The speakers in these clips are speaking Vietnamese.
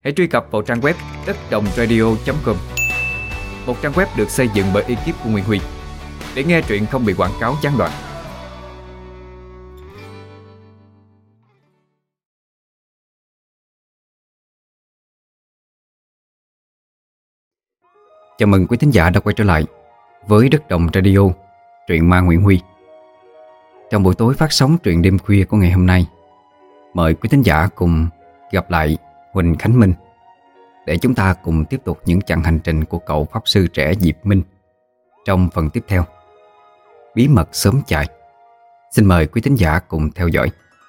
Hãy truy cập vào trang web đất.đồng.radio.com, một trang web được xây dựng bởi ekip của Nguyễn Huy, để nghe truyện không bị quảng cáo gián đoạn. Chào mừng quý thính giả đã quay trở lại với Đất Đồng Radio, truyện ma Nguyễn Huy. Trong buổi tối phát sóng truyện đêm khuya của ngày hôm nay, mời quý thính giả cùng gặp lại Huỳnh Khánh Minh để chúng ta cùng tiếp tục những chặng hành trình của cậu pháp sư trẻ Diệp Minh trong phần tiếp theo, Bí mật sớm chạy. Xin mời quý thính giả cùng theo dõi.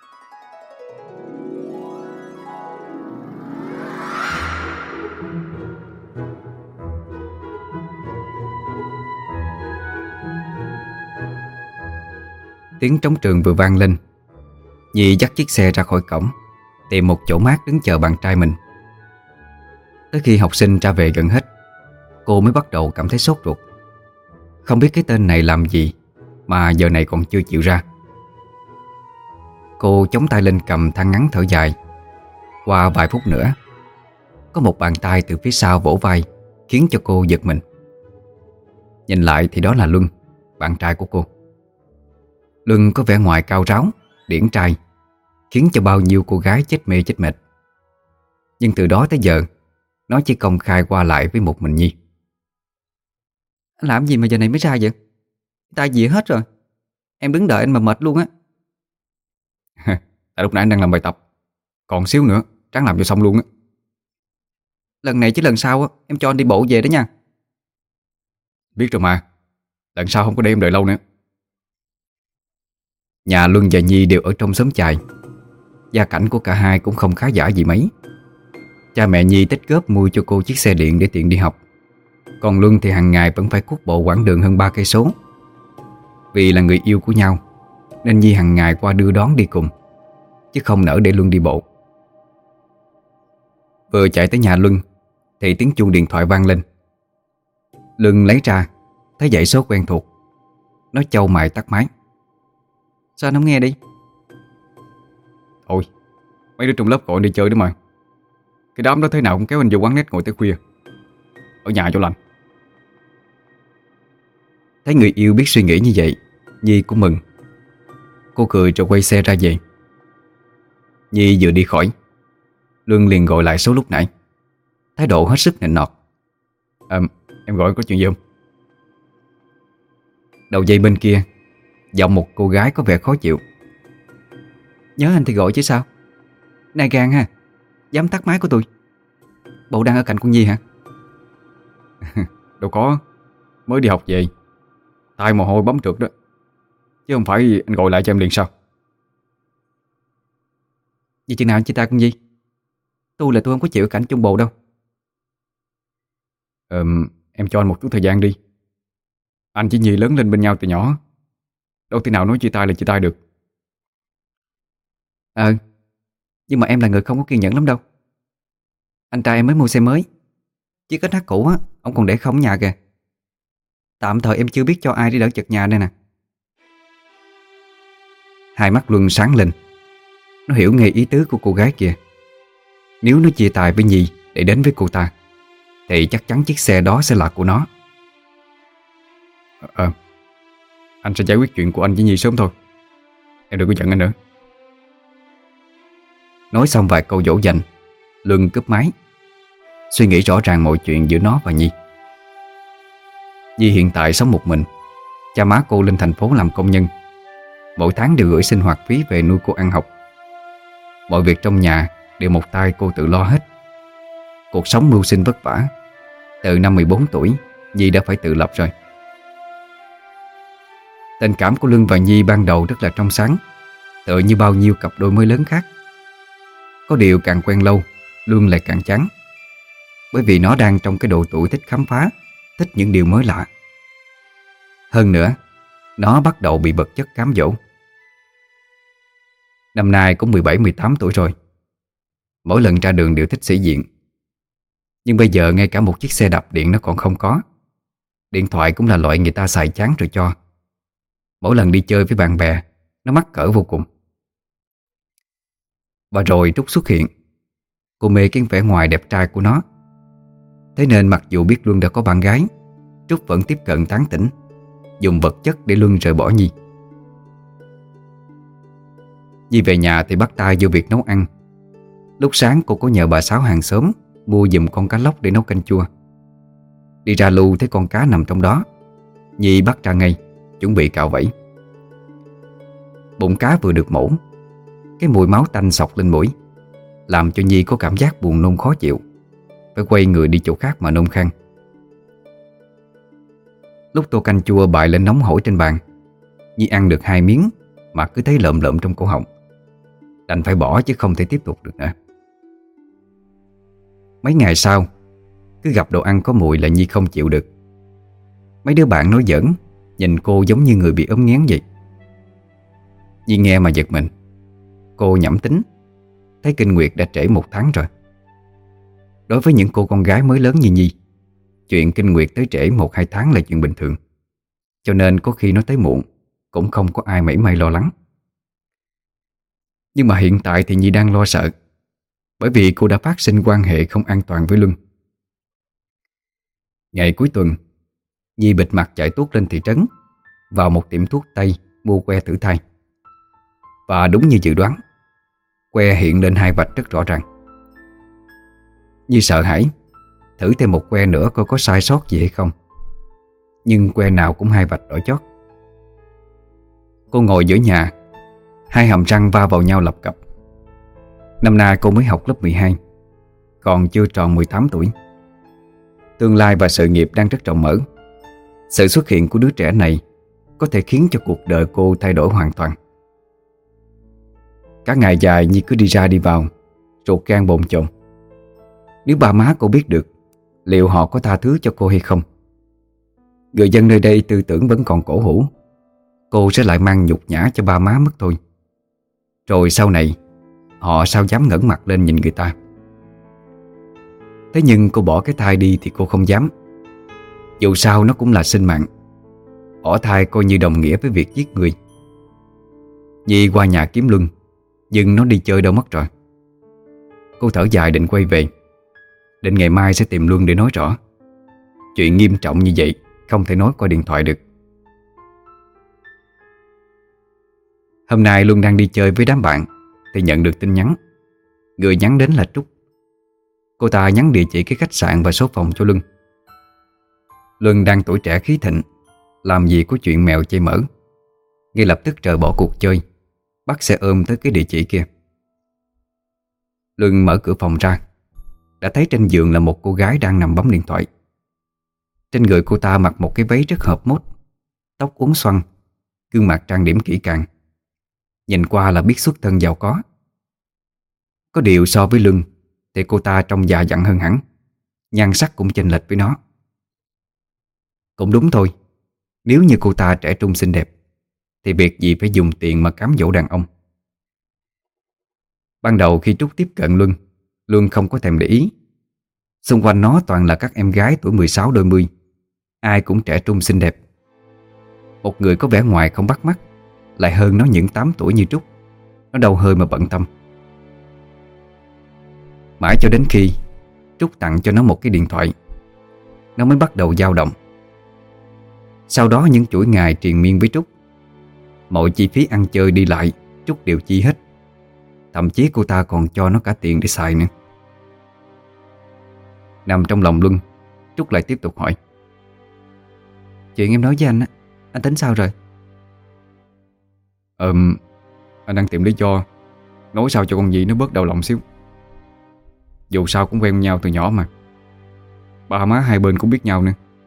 Tiếng trống trường vừa vang lên, Nhi dắt chiếc xe ra khỏi cổng, tìm một chỗ mát đứng chờ bạn trai mình. Tới khi học sinh ra về gần hết, cô mới bắt đầu cảm thấy sốt ruột. Không biết cái tên này làm gì mà giờ này còn chưa chịu ra. Cô chống tay lên cầm than ngắn thở dài. Qua vài phút nữa, có một bàn tay từ phía sau vỗ vai, khiến cho cô giật mình. Nhìn lại thì đó là Luân, bạn trai của cô. Luân có vẻ ngoài cao ráo, điển trai, khiến cho bao nhiêu cô gái chết mê chết mệt. Nhưng từ đó tới giờ, nó chỉ công khai qua lại với một mình Nhi. Anh làm gì mà giờ này mới ra vậy? Ta dịa hết rồi. Em đứng đợi anh mà mệt luôn á. Tại lúc nãy anh đang làm bài tập, còn xíu nữa ráng làm cho xong luôn á. Lần này chứ lần sau á, em cho anh đi bộ về đó nha. Biết rồi mà, lần sau không có để em đợi lâu nữa. Nhà Luân và Nhi đều ở trong xóm chài. Gia cảnh của cả hai cũng không khá giả gì mấy. Cha mẹ Nhi tích góp mua cho cô chiếc xe điện để tiện đi học. Còn Luân thì hàng ngày vẫn phải cuốc bộ quãng đường hơn 3 cây số. Vì là người yêu của nhau nên Nhi hàng ngày qua đưa đón đi cùng, chứ không nỡ để Luân đi bộ. Vừa chạy tới nhà Luân thì tiếng chuông điện thoại vang lên. Luân lấy ra, thấy dãy số quen thuộc. Nó chau mày tắt máy. Sao anh không nghe đi? Thôi, mấy đứa trong lớp gọi anh đi chơi đó mà. Cái đám đó thế nào cũng kéo anh vô quán net ngồi tới khuya. Ở nhà chỗ lành. Thấy người yêu biết suy nghĩ như vậy, Nhi cũng mừng. Cô cười rồi quay xe ra về. Nhi vừa đi khỏi, Luân liền gọi lại số lúc nãy, thái độ hết sức nịnh nọt. Em gọi có chuyện gì không? Đầu dây bên kia, giọng một cô gái có vẻ khó chịu. Nhớ anh thì gọi chứ sao. Này gan ha, dám tắt máy của tôi. Bộ đang ở cạnh con Nhi hả? Đâu có, mới đi học về, tay mồ hôi bấm trượt đó. Chứ không phải anh gọi lại cho em liền sao? Vì chừng nào anh chia tay con Nhi? Tôi không có chịu cảnh chung bồ đâu. Em cho anh một chút thời gian đi. Anh chỉ Nhi lớn lên bên nhau từ nhỏ, đâu thể nào nói chia tay là chia tay được. Nhưng mà em là người không có kiên nhẫn lắm đâu. Anh trai em mới mua xe mới, chiếc SH cũ á, ông còn để không ở nhà kìa. Tạm thời em chưa biết cho ai đi đỡ chật nhà đây nè. Hai mắt Luân sáng lên. Nó hiểu ngay ý tứ của cô gái kia. Nếu nó chia tay với Nhi để đến với cô ta thì chắc chắn chiếc xe đó sẽ là của nó. Anh sẽ giải quyết chuyện của anh với Nhi sớm thôi. Em đừng có giận anh nữa. Nói xong vài câu dỗ dành, Luân cúp máy, suy nghĩ rõ ràng mọi chuyện giữa nó và Nhi. Nhi hiện tại sống một mình. Cha má cô lên thành phố làm công nhân, mỗi tháng đều gửi sinh hoạt phí về nuôi cô ăn học. Mọi việc trong nhà đều một tay cô tự lo hết. Cuộc sống mưu sinh vất vả. Từ năm 14 tuổi, Nhi đã phải tự lập rồi. Tình cảm của Luân và Nhi ban đầu rất là trong sáng, tựa như bao nhiêu cặp đôi mới lớn khác. Có điều càng quen lâu, Luân lại càng chán. Bởi vì nó đang trong cái độ tuổi thích khám phá, thích những điều mới lạ. Hơn nữa, nó bắt đầu bị vật chất cám dỗ. Năm nay cũng 17-18 tuổi rồi. Mỗi lần ra đường đều thích sĩ diện. Nhưng bây giờ ngay cả một chiếc xe đạp điện nó còn không có. Điện thoại cũng là loại người ta xài chán rồi cho. Mỗi lần đi chơi với bạn bè, nó mắc cỡ vô cùng. Và rồi Trúc xuất hiện. Cô mê cái vẻ ngoài đẹp trai của nó. Thế nên mặc dù biết Luân đã có bạn gái, Trúc vẫn tiếp cận tán tỉnh, dùng vật chất để Luân rời bỏ Nhi. Nhi về nhà thì bắt tay vô việc nấu ăn. Lúc sáng cô có nhờ bà Sáu hàng xóm mua giùm con cá lóc để nấu canh chua. Đi ra lu thấy con cá nằm trong đó, Nhi bắt ra ngay, chuẩn bị cạo vẫy. Bụng cá vừa được mổ, cái mùi máu tanh xộc lên mũi, làm cho Nhi có cảm giác buồn nôn khó chịu, phải quay người đi chỗ khác mà nôn khan. Lúc tô canh chua bày lên nóng hổi trên bàn, Nhi ăn được 2 miếng mà cứ thấy lợm lợm trong cổ họng, đành phải bỏ chứ không thể tiếp tục được nữa. Mấy ngày sau, cứ gặp đồ ăn có mùi là Nhi không chịu được. Mấy đứa bạn nói giỡn, nhìn cô giống như người bị ốm nghén vậy. Nhi nghe mà giật mình. Cô nhẩm tính, thấy kinh nguyệt đã trễ 1 tháng rồi. Đối với những cô con gái mới lớn như Nhi, chuyện kinh nguyệt tới trễ 1-2 tháng là chuyện bình thường. Cho nên có khi nó tới muộn cũng không có ai mảy may lo lắng. Nhưng mà hiện tại thì Nhi đang lo sợ, bởi vì cô đã phát sinh quan hệ không an toàn với Luân. Ngày cuối tuần, Nhi bịt mặt chạy tuốt lên thị trấn, vào một tiệm thuốc tây mua que thử thai. Và đúng như dự đoán, que hiện lên 2 vạch rất rõ ràng. Nhi sợ hãi, thử thêm một que nữa coi có sai sót gì hay không. Nhưng que nào cũng 2 vạch đỏ chót. Cô ngồi giữa nhà, 2 hàm răng va vào nhau lập cập. Năm nay cô mới học lớp 12, còn chưa tròn 18 tuổi. Tương lai và sự nghiệp đang rất rộng mở. Sự xuất hiện của đứa trẻ này có thể khiến cho cuộc đời cô thay đổi hoàn toàn. Cả ngày dài Nhi cứ đi ra đi vào, ruột gan bồn chồn. Nếu ba má cô biết được, liệu họ có tha thứ cho cô hay không? Người dân nơi đây tư tưởng vẫn còn cổ hủ, cô sẽ lại mang nhục nhã cho ba má mất thôi. Rồi sau này họ sao dám ngẩng mặt lên nhìn người ta. Thế nhưng cô bỏ cái thai đi thì cô không dám. Dù sao nó cũng là sinh mạng. Bỏ thai coi như đồng nghĩa với việc giết người. Nhi qua nhà kiếm Luân, nhưng nó đi chơi đâu mất rồi. Cô thở dài định quay về, định ngày mai sẽ tìm Luân để nói rõ. Chuyện nghiêm trọng như vậy không thể nói qua điện thoại được. Hôm nay Luân đang đi chơi với đám bạn thì nhận được tin nhắn. Người nhắn đến là Trúc. Cô ta nhắn địa chỉ cái khách sạn và số phòng cho Luân. Luân đang tuổi trẻ khí thịnh, làm gì có chuyện mèo chây mỡ, ngay lập tức rời bỏ cuộc chơi, bắt xe ôm tới cái địa chỉ kia. Luân mở cửa phòng ra, đã thấy trên giường là một cô gái đang nằm bấm điện thoại. Trên người cô ta mặc một cái váy rất hợp mốt, tóc uốn xoăn, gương mặt trang điểm kỹ càng. Nhìn qua là biết xuất thân giàu có. Có điều so với Luân thì cô ta trông già dặn hơn hẳn, nhan sắc cũng chênh lệch với nó. Cũng đúng thôi, nếu như cô ta trẻ trung xinh đẹp thì việc gì phải dùng tiền mà cám dỗ đàn ông. Ban đầu khi Trúc tiếp cận Luân, Luân không có thèm để ý. Xung quanh nó toàn là các em gái tuổi 16 đôi mươi, ai cũng trẻ trung xinh đẹp. Một người có vẻ ngoài không bắt mắt lại hơn nó những 8 tuổi như Trúc, nó đâu hơi mà bận tâm. Mãi cho đến khi Trúc tặng cho nó một cái điện thoại, nó mới bắt đầu dao động. Sau đó những chuỗi ngày triền miên với Trúc, mọi chi phí ăn chơi đi lại Trúc đều chi hết. Thậm chí cô ta còn cho nó cả tiền để xài nữa. Nằm trong lòng Luân, Trúc lại tiếp tục hỏi: Chuyện em nói với anh tính sao rồi? Anh đang tìm lý do nói sao cho con Nhi nó bớt đau lòng xíu. Dù sao cũng quen nhau từ nhỏ mà, ba má hai bên cũng biết nhau nữa.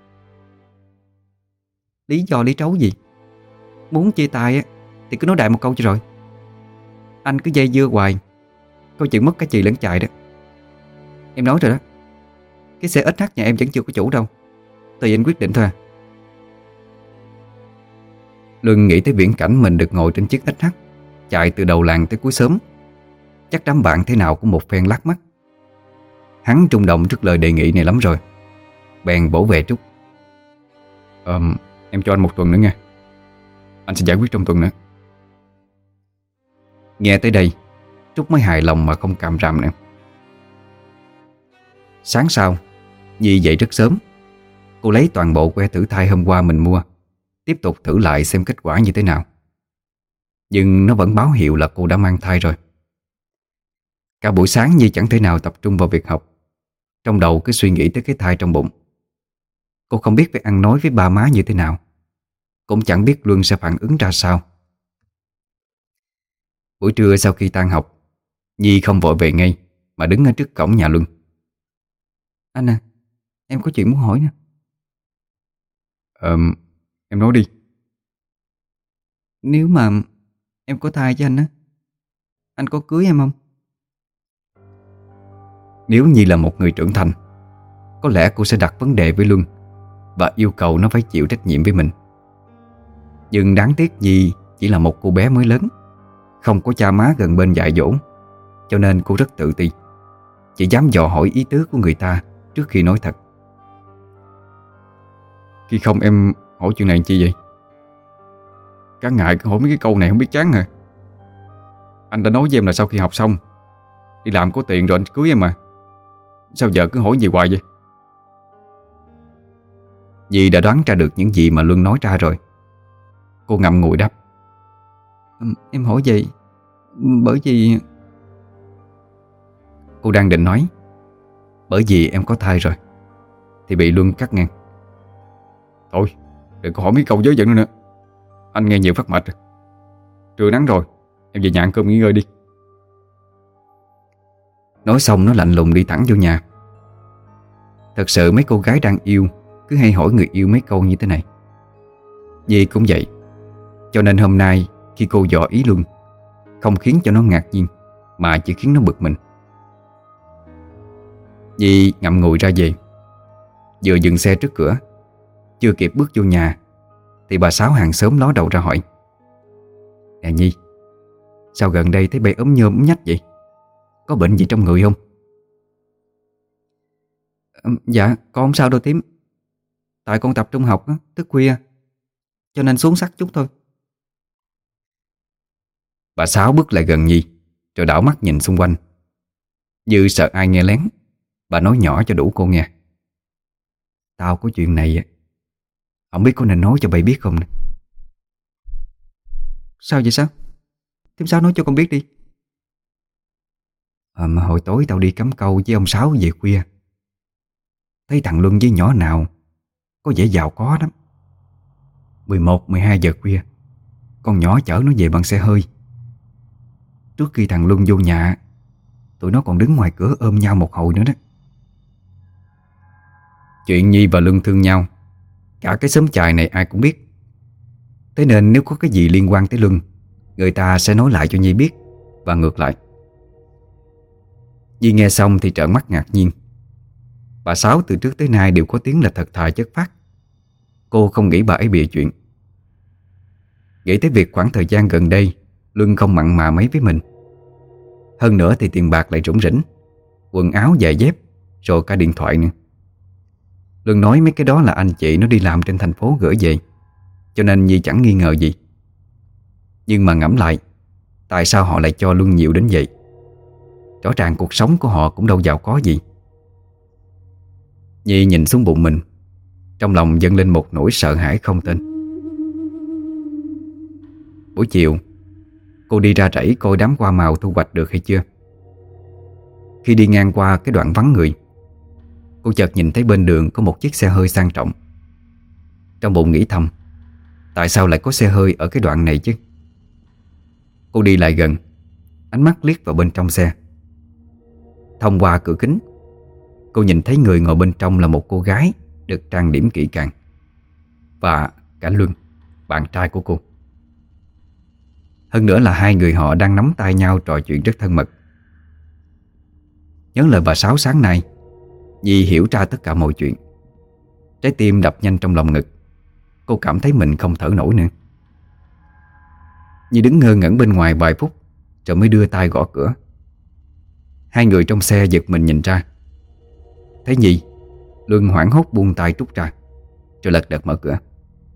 Lý do lý trấu gì? Muốn chia tay thì cứ nói đại một câu cho rồi. Anh cứ dây dưa hoài, coi chừng mất cả chì lẫn chài đó. Em nói rồi đó, cái xe SH nhà em vẫn chưa có chủ đâu, tùy anh quyết định thôi à. Luân nghĩ tới viễn cảnh mình được ngồi trên chiếc SH chạy từ đầu làng tới cuối xóm. Chắc đám bạn thế nào cũng một phen lắc mắt. Hắn rung động trước lời đề nghị này lắm rồi, bèn bổ về Trúc: Em cho anh 1 tuần nữa nha, anh sẽ giải quyết trong tuần nữa. Nghe tới đây, Trúc mới hài lòng mà không càm ràm nữa. Sáng sau, Nhi dậy rất sớm. Cô lấy toàn bộ que thử thai hôm qua mình mua, tiếp tục thử lại xem kết quả như thế nào. Nhưng nó vẫn báo hiệu là cô đã mang thai rồi. Cả buổi sáng Nhi chẳng thể nào tập trung vào việc học, trong đầu cứ suy nghĩ tới cái thai trong bụng. Cô không biết phải ăn nói với ba má như thế nào, cũng chẳng biết Luân sẽ phản ứng ra sao. Buổi trưa sau khi tan học, Nhi không vội về ngay mà đứng ở trước cổng nhà Luân. Anh à, em có chuyện muốn hỏi nè. Em nói đi. Nếu mà em có thai với anh á, anh có cưới em không? Nếu Nhi là một người trưởng thành, có lẽ cô sẽ đặt vấn đề với Luân và yêu cầu nó phải chịu trách nhiệm với mình. Nhưng đáng tiếc Nhi chỉ là một cô bé mới lớn, không có cha má gần bên dạy dỗ, cho nên cô rất tự ti, chỉ dám dò hỏi ý tứ của người ta trước khi nói thật. Khi không em hỏi chuyện này chi vậy? Cả ngày cứ hỏi mấy cái câu này không biết chán hả? Anh đã nói với em là sau khi học xong đi làm có tiền rồi anh cưới em mà. Sao giờ cứ hỏi gì hoài vậy? Dì đã đoán ra được những gì mà Luân nói ra rồi. Cô ngậm ngùi đáp. Em hỏi vậy bởi vì... Cô đang định nói bởi vì em có thai rồi thì bị Luân cắt ngang. Thôi đừng có hỏi mấy câu dớ dẫn nữa nữa. Anh nghe nhiều phát mệt rồi. Trưa nắng rồi, em về nhà ăn cơm nghỉ ngơi đi. Nói xong nó lạnh lùng đi thẳng vô nhà. Thật sự mấy cô gái đang yêu cứ hay hỏi người yêu mấy câu như thế này. Nhi cũng vậy. Cho nên hôm nay khi cô dò ý Luân, không khiến cho nó ngạc nhiên mà chỉ khiến nó bực mình. Nhi ngậm ngùi ra về. Vừa dừng xe trước cửa, chưa kịp bước vô nhà thì bà Sáu hàng xóm ló đầu ra hỏi. Nè Nhi, sao gần đây thấy bay ốm nhôm ốm nhách vậy? Có bệnh gì trong người không? Dạ con không sao đâu tím. Tại con tập trung học á, thức khuya cho nên xuống sắc chút thôi. Bà Sáu bước lại gần Nhi rồi đảo mắt nhìn xung quanh. Như sợ ai nghe lén, bà nói nhỏ cho đủ cô nghe. Tao có chuyện này không biết có nên nói cho bay biết không nè. Sao vậy sao? Tím Sáu nói cho con biết đi. Mà hồi tối tao đi cắm câu với ông Sáu về khuya, thấy thằng Luân với nhỏ nào có vẻ giàu có lắm. 11-12 giờ khuya, con nhỏ chở nó về bằng xe hơi. Trước khi thằng Luân vô nhà, tụi nó còn đứng ngoài cửa ôm nhau một hồi nữa đó. Chuyện Nhi và Luân thương nhau, cả cái xóm chài này ai cũng biết. Thế nên nếu có cái gì liên quan tới Luân, người ta sẽ nói lại cho Nhi biết, và ngược lại. Nhi nghe xong thì trợn mắt ngạc nhiên. Bà Sáu từ trước tới nay đều có tiếng là thật thà chất phác. Cô không nghĩ bà ấy bịa chuyện. Nghĩ tới việc khoảng thời gian gần đây Luân không mặn mà mấy với mình. Hơn nữa thì tiền bạc lại rủng rỉnh, quần áo giày dép, rồi cả điện thoại nữa. Luân nói mấy cái đó là anh chị nó đi làm trên thành phố gửi về, cho nên Nhi chẳng nghi ngờ gì. Nhưng mà ngẫm lại, tại sao họ lại cho Luân nhiều đến vậy? Rõ ràng cuộc sống của họ cũng đâu giàu có gì. Nhi nhìn xuống bụng mình, trong lòng dâng lên một nỗi sợ hãi không tên. Buổi chiều, cô đi ra rẫy coi đám hoa màu thu hoạch được hay chưa. Khi đi ngang qua cái đoạn vắng người, cô chợt nhìn thấy bên đường có một chiếc xe hơi sang trọng. Trong bụng nghĩ thầm, tại sao lại có xe hơi ở cái đoạn này chứ? Cô đi lại gần, ánh mắt liếc vào bên trong xe. Thông qua cửa kính, cô nhìn thấy người ngồi bên trong là một cô gái được trang điểm kỹ càng, và cả Luân, bạn trai của cô. Hơn nữa là hai người họ đang nắm tay nhau trò chuyện rất thân mật. Nhớ lời bà Sáu sáng nay, Nhi hiểu ra tất cả mọi chuyện. Trái tim đập nhanh trong lòng ngực. Cô cảm thấy mình không thở nổi nữa. Nhi đứng ngơ ngẩn bên ngoài vài phút rồi mới đưa tay gõ cửa. Hai người trong xe giật mình nhìn ra. Thấy Nhi, Luân hoảng hốt buông tay trút ra, rồi lật đật mở cửa.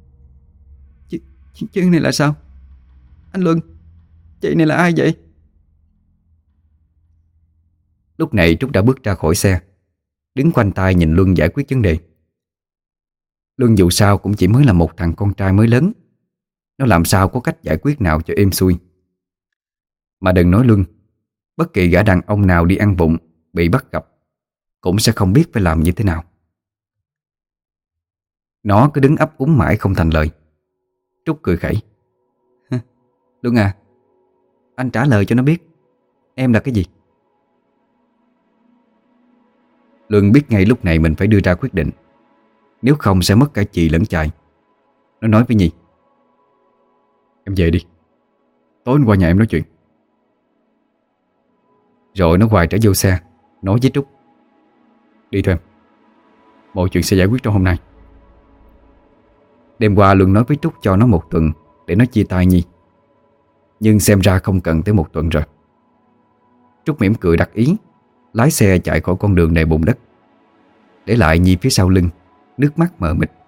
Chuyện này là sao? Anh Luân, chị này là ai vậy? Lúc này Trúc đã bước ra khỏi xe. đứng khoanh tay nhìn Luân giải quyết vấn đề. Luân dù sao cũng chỉ mới là một thằng con trai mới lớn, nó làm sao có cách giải quyết nào cho êm xuôi. Mà đừng nói Luân, bất kỳ gã đàn ông nào đi ăn vụng bị bắt gặp cũng sẽ không biết phải làm như thế nào. Nó cứ đứng ấp úng mãi không thành lời. Trúc cười khẩy: Luân à, anh trả lời cho nó biết em là cái gì. Luân biết ngay lúc này mình phải đưa ra quyết định, nếu không sẽ mất cả chị lẫn chài. Nó nói với Nhi: Em về đi, tối qua nhà em nói chuyện. Rồi nó quay trở vô xe, nói với Trúc: Đi thôi em, mọi chuyện sẽ giải quyết trong hôm nay. Đêm qua Luân nói với Trúc cho nó 1 tuần để nó chia tay Nhi, nhưng xem ra không cần tới 1 tuần rồi. Trúc mỉm cười đắc ý, lái xe chạy khỏi con đường đầy bùn đất, để lại Nhi phía sau lưng, nước mắt mờ mịt.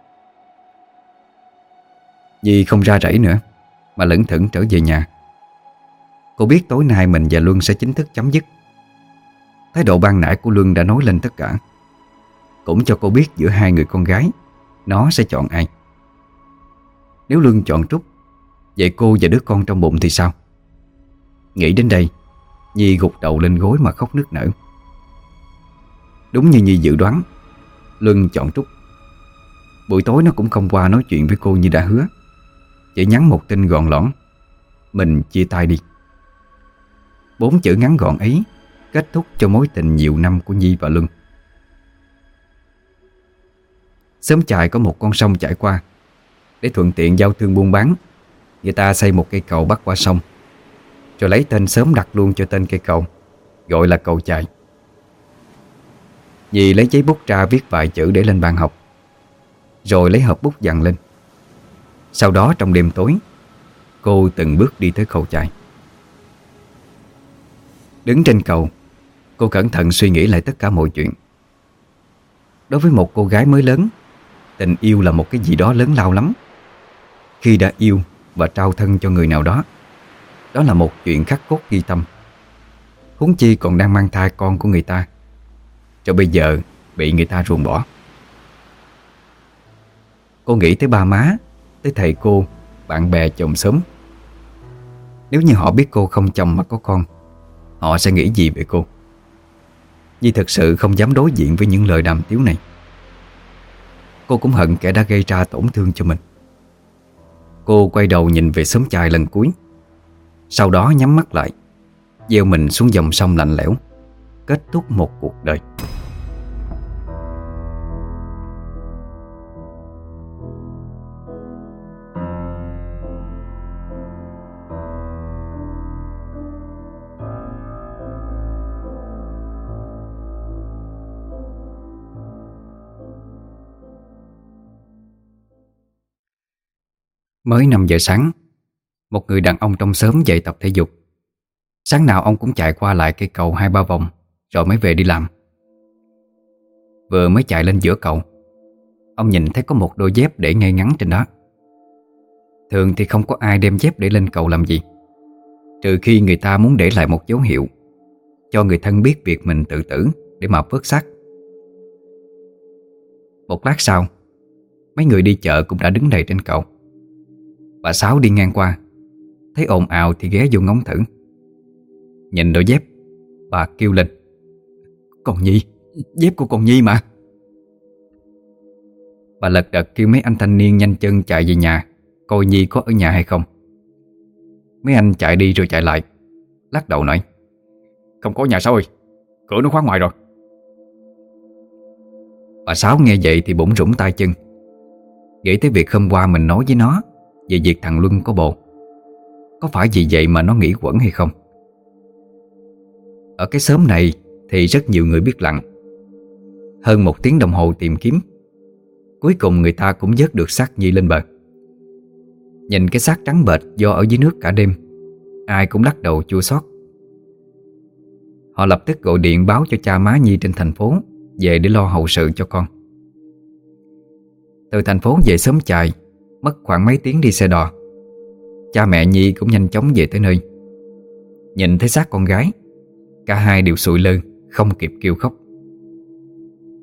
Nhi không ra rẫy nữa mà lững thững trở về nhà. Cô biết tối nay mình và Luân sẽ chính thức chấm dứt. Thái độ ban nãy của Luân đã nói lên tất cả, cũng cho cô biết giữa hai người con gái nó sẽ chọn ai. Nếu Luân chọn Trúc, vậy cô và đứa con trong bụng thì sao? Nghĩ đến đây, Nhi gục đầu lên gối mà khóc nức nở. Đúng như Nhi dự đoán, Luân chọn Trúc. Buổi tối nó cũng không qua nói chuyện với cô như đã hứa, chỉ nhắn một tin gọn lõn: Mình chia tay đi. 4 chữ ngắn gọn ấy kết thúc cho mối tình nhiều năm của Nhi và Luân. Xóm chài có một con sông chảy qua. Để thuận tiện giao thương buôn bán, người ta xây một cây cầu bắc qua sông, rồi lấy tên xóm đặt luôn cho tên cây cầu, gọi là cầu chài. Nhi lấy giấy bút ra viết vài chữ để lên bàn học, rồi lấy hộp bút dằn lên. Sau đó trong đêm tối, cô từng bước đi tới cầu chài. Đứng trên cầu, cô cẩn thận suy nghĩ lại tất cả mọi chuyện. Đối với một cô gái mới lớn, tình yêu là một cái gì đó lớn lao lắm. Khi đã yêu và trao thân cho người nào đó, đó là một chuyện khắc cốt ghi tâm. Huống chi còn đang mang thai con của người ta, rồi bây giờ bị người ta ruồng bỏ. Cô nghĩ tới ba má, tới thầy cô, bạn bè chồng xóm. Nếu như họ biết cô không chồng mà có con, họ sẽ nghĩ gì về cô? Nhi thật sự không dám đối diện với những lời đàm tiếu này. Cô cũng hận kẻ đã gây ra tổn thương cho mình. Cô quay đầu nhìn về xóm chài lần cuối, sau đó nhắm mắt lại, gieo mình xuống dòng sông lạnh lẽo, kết thúc một cuộc đời. Mới 5 giờ sáng, một người đàn ông trong xóm dậy tập thể dục. Sáng nào ông cũng chạy qua lại cây cầu 2-3 vòng rồi mới về đi làm. Vừa mới chạy lên giữa cầu, ông nhìn thấy có một đôi dép để ngay ngắn trên đó. Thường thì không có ai đem dép để lên cầu làm gì, trừ khi người ta muốn để lại một dấu hiệu, cho người thân biết việc mình tự tử để mà vớt xác. Một lát sau, mấy người đi chợ cũng đã đứng đầy trên cầu. Bà Sáu đi ngang qua, thấy ồn ào thì ghé vô ngóng thử. Nhìn đôi dép, bà kêu lên: Con Nhi, dép của con Nhi mà. Bà lật đật kêu mấy anh thanh niên nhanh chân chạy về nhà, coi Nhi có ở nhà hay không. Mấy anh chạy đi rồi chạy lại, lắc đầu nói: Không có nhà Sáu ơi, cửa nó khóa ngoài rồi. Bà Sáu nghe vậy thì bủn rủn tay chân, nghĩ tới việc hôm qua mình nói với nó về việc thằng Luân có bồ. Có phải vì vậy mà nó nghĩ quẩn hay không? Ở cái xóm này thì rất nhiều người biết lặn. Hơn 1 tiếng đồng hồ tìm kiếm, cuối cùng người ta cũng vớt được xác Nhi lên bờ. Nhìn cái xác trắng bệch do ở dưới nước cả đêm, ai cũng lắc đầu chua xót. Họ lập tức gọi điện báo cho cha má Nhi trên thành phố về để lo hậu sự cho con. Từ thành phố về xóm chài mất khoảng mấy tiếng đi xe đò. Cha mẹ Nhi cũng nhanh chóng về tới nơi. Nhìn thấy xác con gái, cả hai đều sụi lơ, không kịp kêu khóc.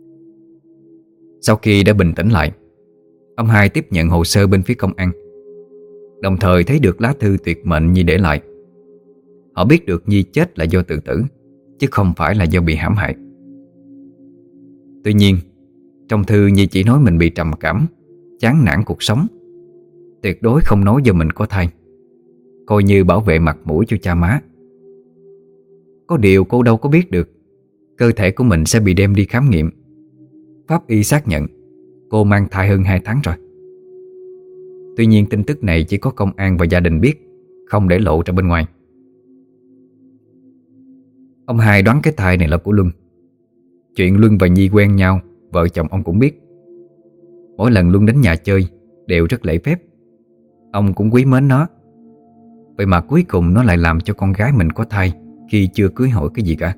Sau khi đã bình tĩnh lại, ông hai tiếp nhận hồ sơ bên phía công an, đồng thời thấy được lá thư tuyệt mệnh Nhi để lại. Họ biết được Nhi chết là do tự tử, chứ không phải là do bị hãm hại. Tuy nhiên, trong thư Nhi chỉ nói mình bị trầm cảm, chán nản cuộc sống, tuyệt đối không nói do mình có thai, coi như bảo vệ mặt mũi cho cha má. Có điều cô đâu có biết được cơ thể của mình sẽ bị đem đi khám nghiệm. Pháp y xác nhận cô mang thai hơn 2 tháng rồi. Tuy nhiên tin tức này chỉ có công an và gia đình biết, không để lộ ra bên ngoài. Ông hai đoán cái thai này là của Luân. Chuyện Luân và Nhi quen nhau, vợ chồng ông cũng biết. Mỗi lần Luân đến nhà chơi đều rất lễ phép, ông cũng quý mến nó. Vậy mà cuối cùng nó lại làm cho con gái mình có thai khi chưa cưới hỏi cái gì cả.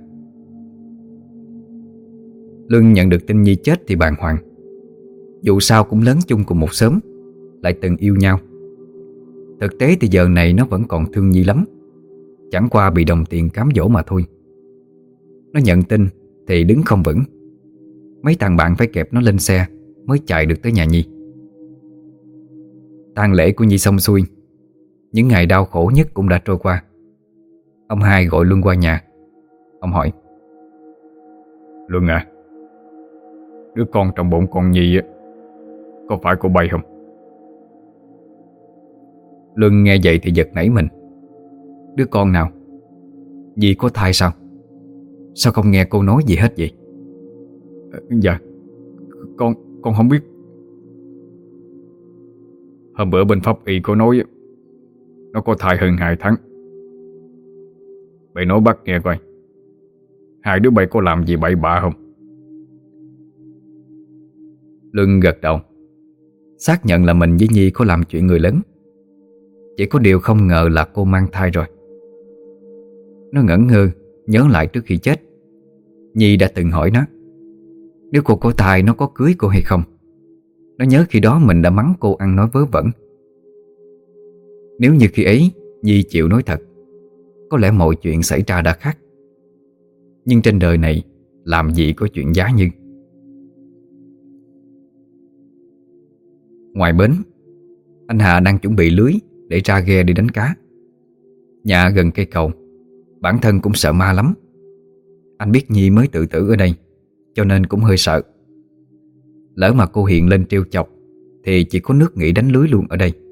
Luân nhận được tin Nhi chết thì bàng hoàng. Dù sao cũng lớn chung cùng một xóm, lại từng yêu nhau. Thực tế thì giờ này nó vẫn còn thương Nhi lắm, chẳng qua bị đồng tiền cám dỗ mà thôi. Nó nhận tin thì đứng không vững. Mấy thằng bạn phải kẹp nó lên xe mới chạy được tới nhà Nhi. Tang lễ của Nhi xong xuôi, những ngày đau khổ nhất cũng đã trôi qua. Ông hai gọi Luân qua nhà. Ông hỏi: Luân à, đứa con trong bụng con Nhi á, có phải của bay không? Luân nghe vậy thì giật nảy mình. Đứa con nào? Nhi có thai sao? Sao không nghe cô nói gì hết vậy? Dạ, con không biết. Hôm bữa bên pháp y có nói nó có thai hơn 2 tháng. Bay nói bác nghe coi, hai đứa bay có làm gì bậy bạ không? Luân gật đầu, xác nhận là mình với Nhi có làm chuyện người lớn. Chỉ có điều không ngờ là cô mang thai rồi. Nó ngẩn ngơ nhớ lại trước khi chết, Nhi đã từng hỏi nó nếu cô có thai nó có cưới cô hay không. Nó nhớ khi đó mình đã mắng cô ăn nói vớ vẩn. Nếu như khi ấy Nhi chịu nói thật, có lẽ mọi chuyện xảy ra đã khác. Nhưng trên đời này làm gì có chuyện giá như. Ngoài bến, anh Hà đang chuẩn bị lưới để ra ghe đi đánh cá. Nhà gần cây cầu, bản thân cũng sợ ma lắm. Anh biết Nhi mới tự tử ở đây, cho nên cũng hơi sợ. Lỡ mà cô hiện lên trêu chọc thì chỉ có nước nghĩ đánh lưới luôn ở đây.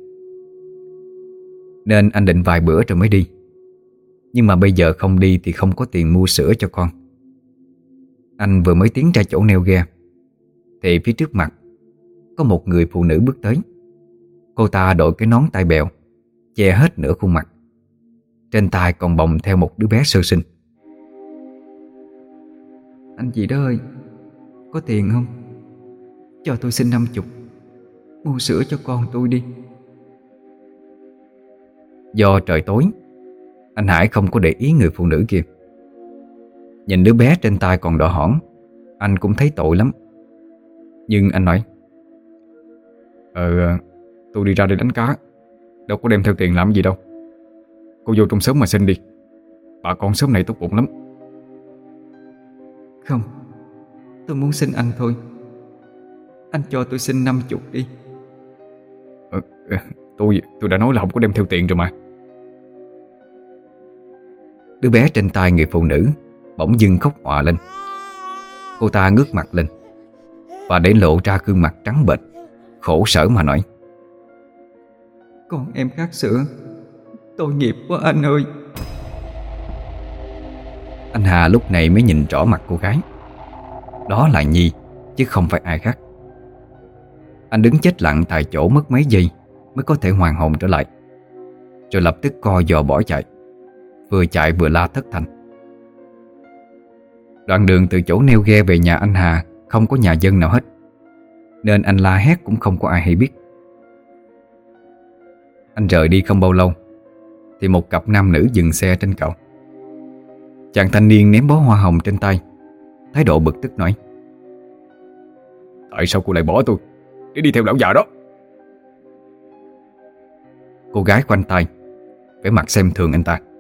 Nên anh định vài bữa rồi mới đi. Nhưng mà bây giờ không đi thì không có tiền mua sữa cho con. Anh vừa mới tiến ra chỗ neo ghe thì phía trước mặt có một người phụ nữ bước tới. Cô ta đội cái nón tai bèo che hết nửa khuôn mặt, trên tai còn bồng theo một đứa bé sơ sinh. Anh chị đó ơi, có tiền không? Cho tôi xin 50, mua sữa cho con tôi đi. Do trời tối, anh Hải không có để ý người phụ nữ kia. Nhìn đứa bé trên tay còn đỏ hỏn, anh cũng thấy tội lắm. Nhưng anh nói: Tôi đi ra đây đánh cá, đâu có đem theo tiền làm gì đâu. Cô vô trong xóm mà xin đi, bà con xóm này tốt bụng lắm. Không, tôi muốn xin anh thôi. Anh cho tôi xin 50 đi. Tôi đã nói là không có đem theo tiền rồi mà. Đứa bé trên tay người phụ nữ bỗng dưng khóc òa lên. Cô ta ngước mặt lên và để lộ ra gương mặt trắng bệch, khổ sở mà nói: Con em khát sữa, tội nghiệp quá anh ơi. Anh Hà lúc này mới nhìn rõ mặt cô gái. Đó là Nhi chứ không phải ai khác. Anh đứng chết lặng tại chỗ mất mấy giây mới có thể hoàn hồn trở lại, rồi lập tức co giò bỏ chạy. Vừa chạy vừa la thất thanh. Đoạn đường từ chỗ neo ghe về nhà anh Hà không có nhà dân nào hết, nên anh la hét cũng không có ai hay biết. Anh rời đi không bao lâu thì một cặp nam nữ dừng xe trên cầu. Chàng thanh niên ném bó hoa hồng trên tay, thái độ bực tức nói: Tại sao cô lại bỏ tôi để đi theo lão già đó? Cô gái khoanh tay, vẻ mặt xem thường anh ta.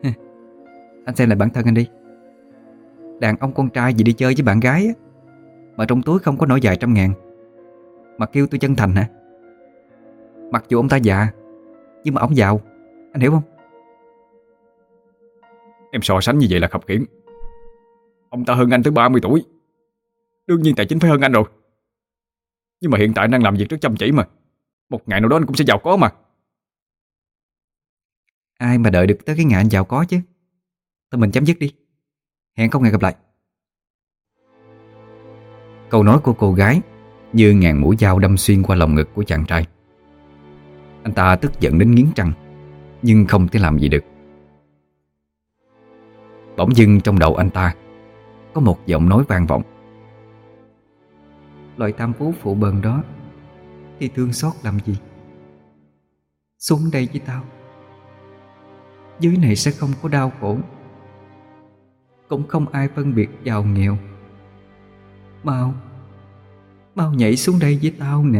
Anh xem lại bản thân anh đi. Đàn ông con trai gì đi chơi với bạn gái á, mà trong túi không có nổi vài trăm ngàn mà kêu tôi chân thành hả? Mặc dù ông ta già nhưng mà ông giàu, anh hiểu không? Em so sánh như vậy là khập khiễng. Ông ta hơn anh tới 30 tuổi, đương nhiên tài chính phải hơn anh rồi. Nhưng mà hiện tại anh đang làm việc rất chăm chỉ mà. Một ngày nào đó anh cũng sẽ giàu có mà. Ai mà đợi được tới cái ngày anh giàu có chứ. Thôi mình chấm dứt đi. Hẹn có ngày gặp lại. Câu nói của cô gái như ngàn mũi dao đâm xuyên qua lòng ngực của chàng trai. Anh ta tức giận đến nghiến răng, nhưng không thể làm gì được. Bỗng dưng trong đầu anh ta có một giọng nói vang vọng. Loại tam phú phụ bần đó thì thương xót làm gì? Xuống đây với tao. Dưới này sẽ không có đau khổ, cũng không ai phân biệt giàu nghèo. Mau nhảy xuống đây với tao nè.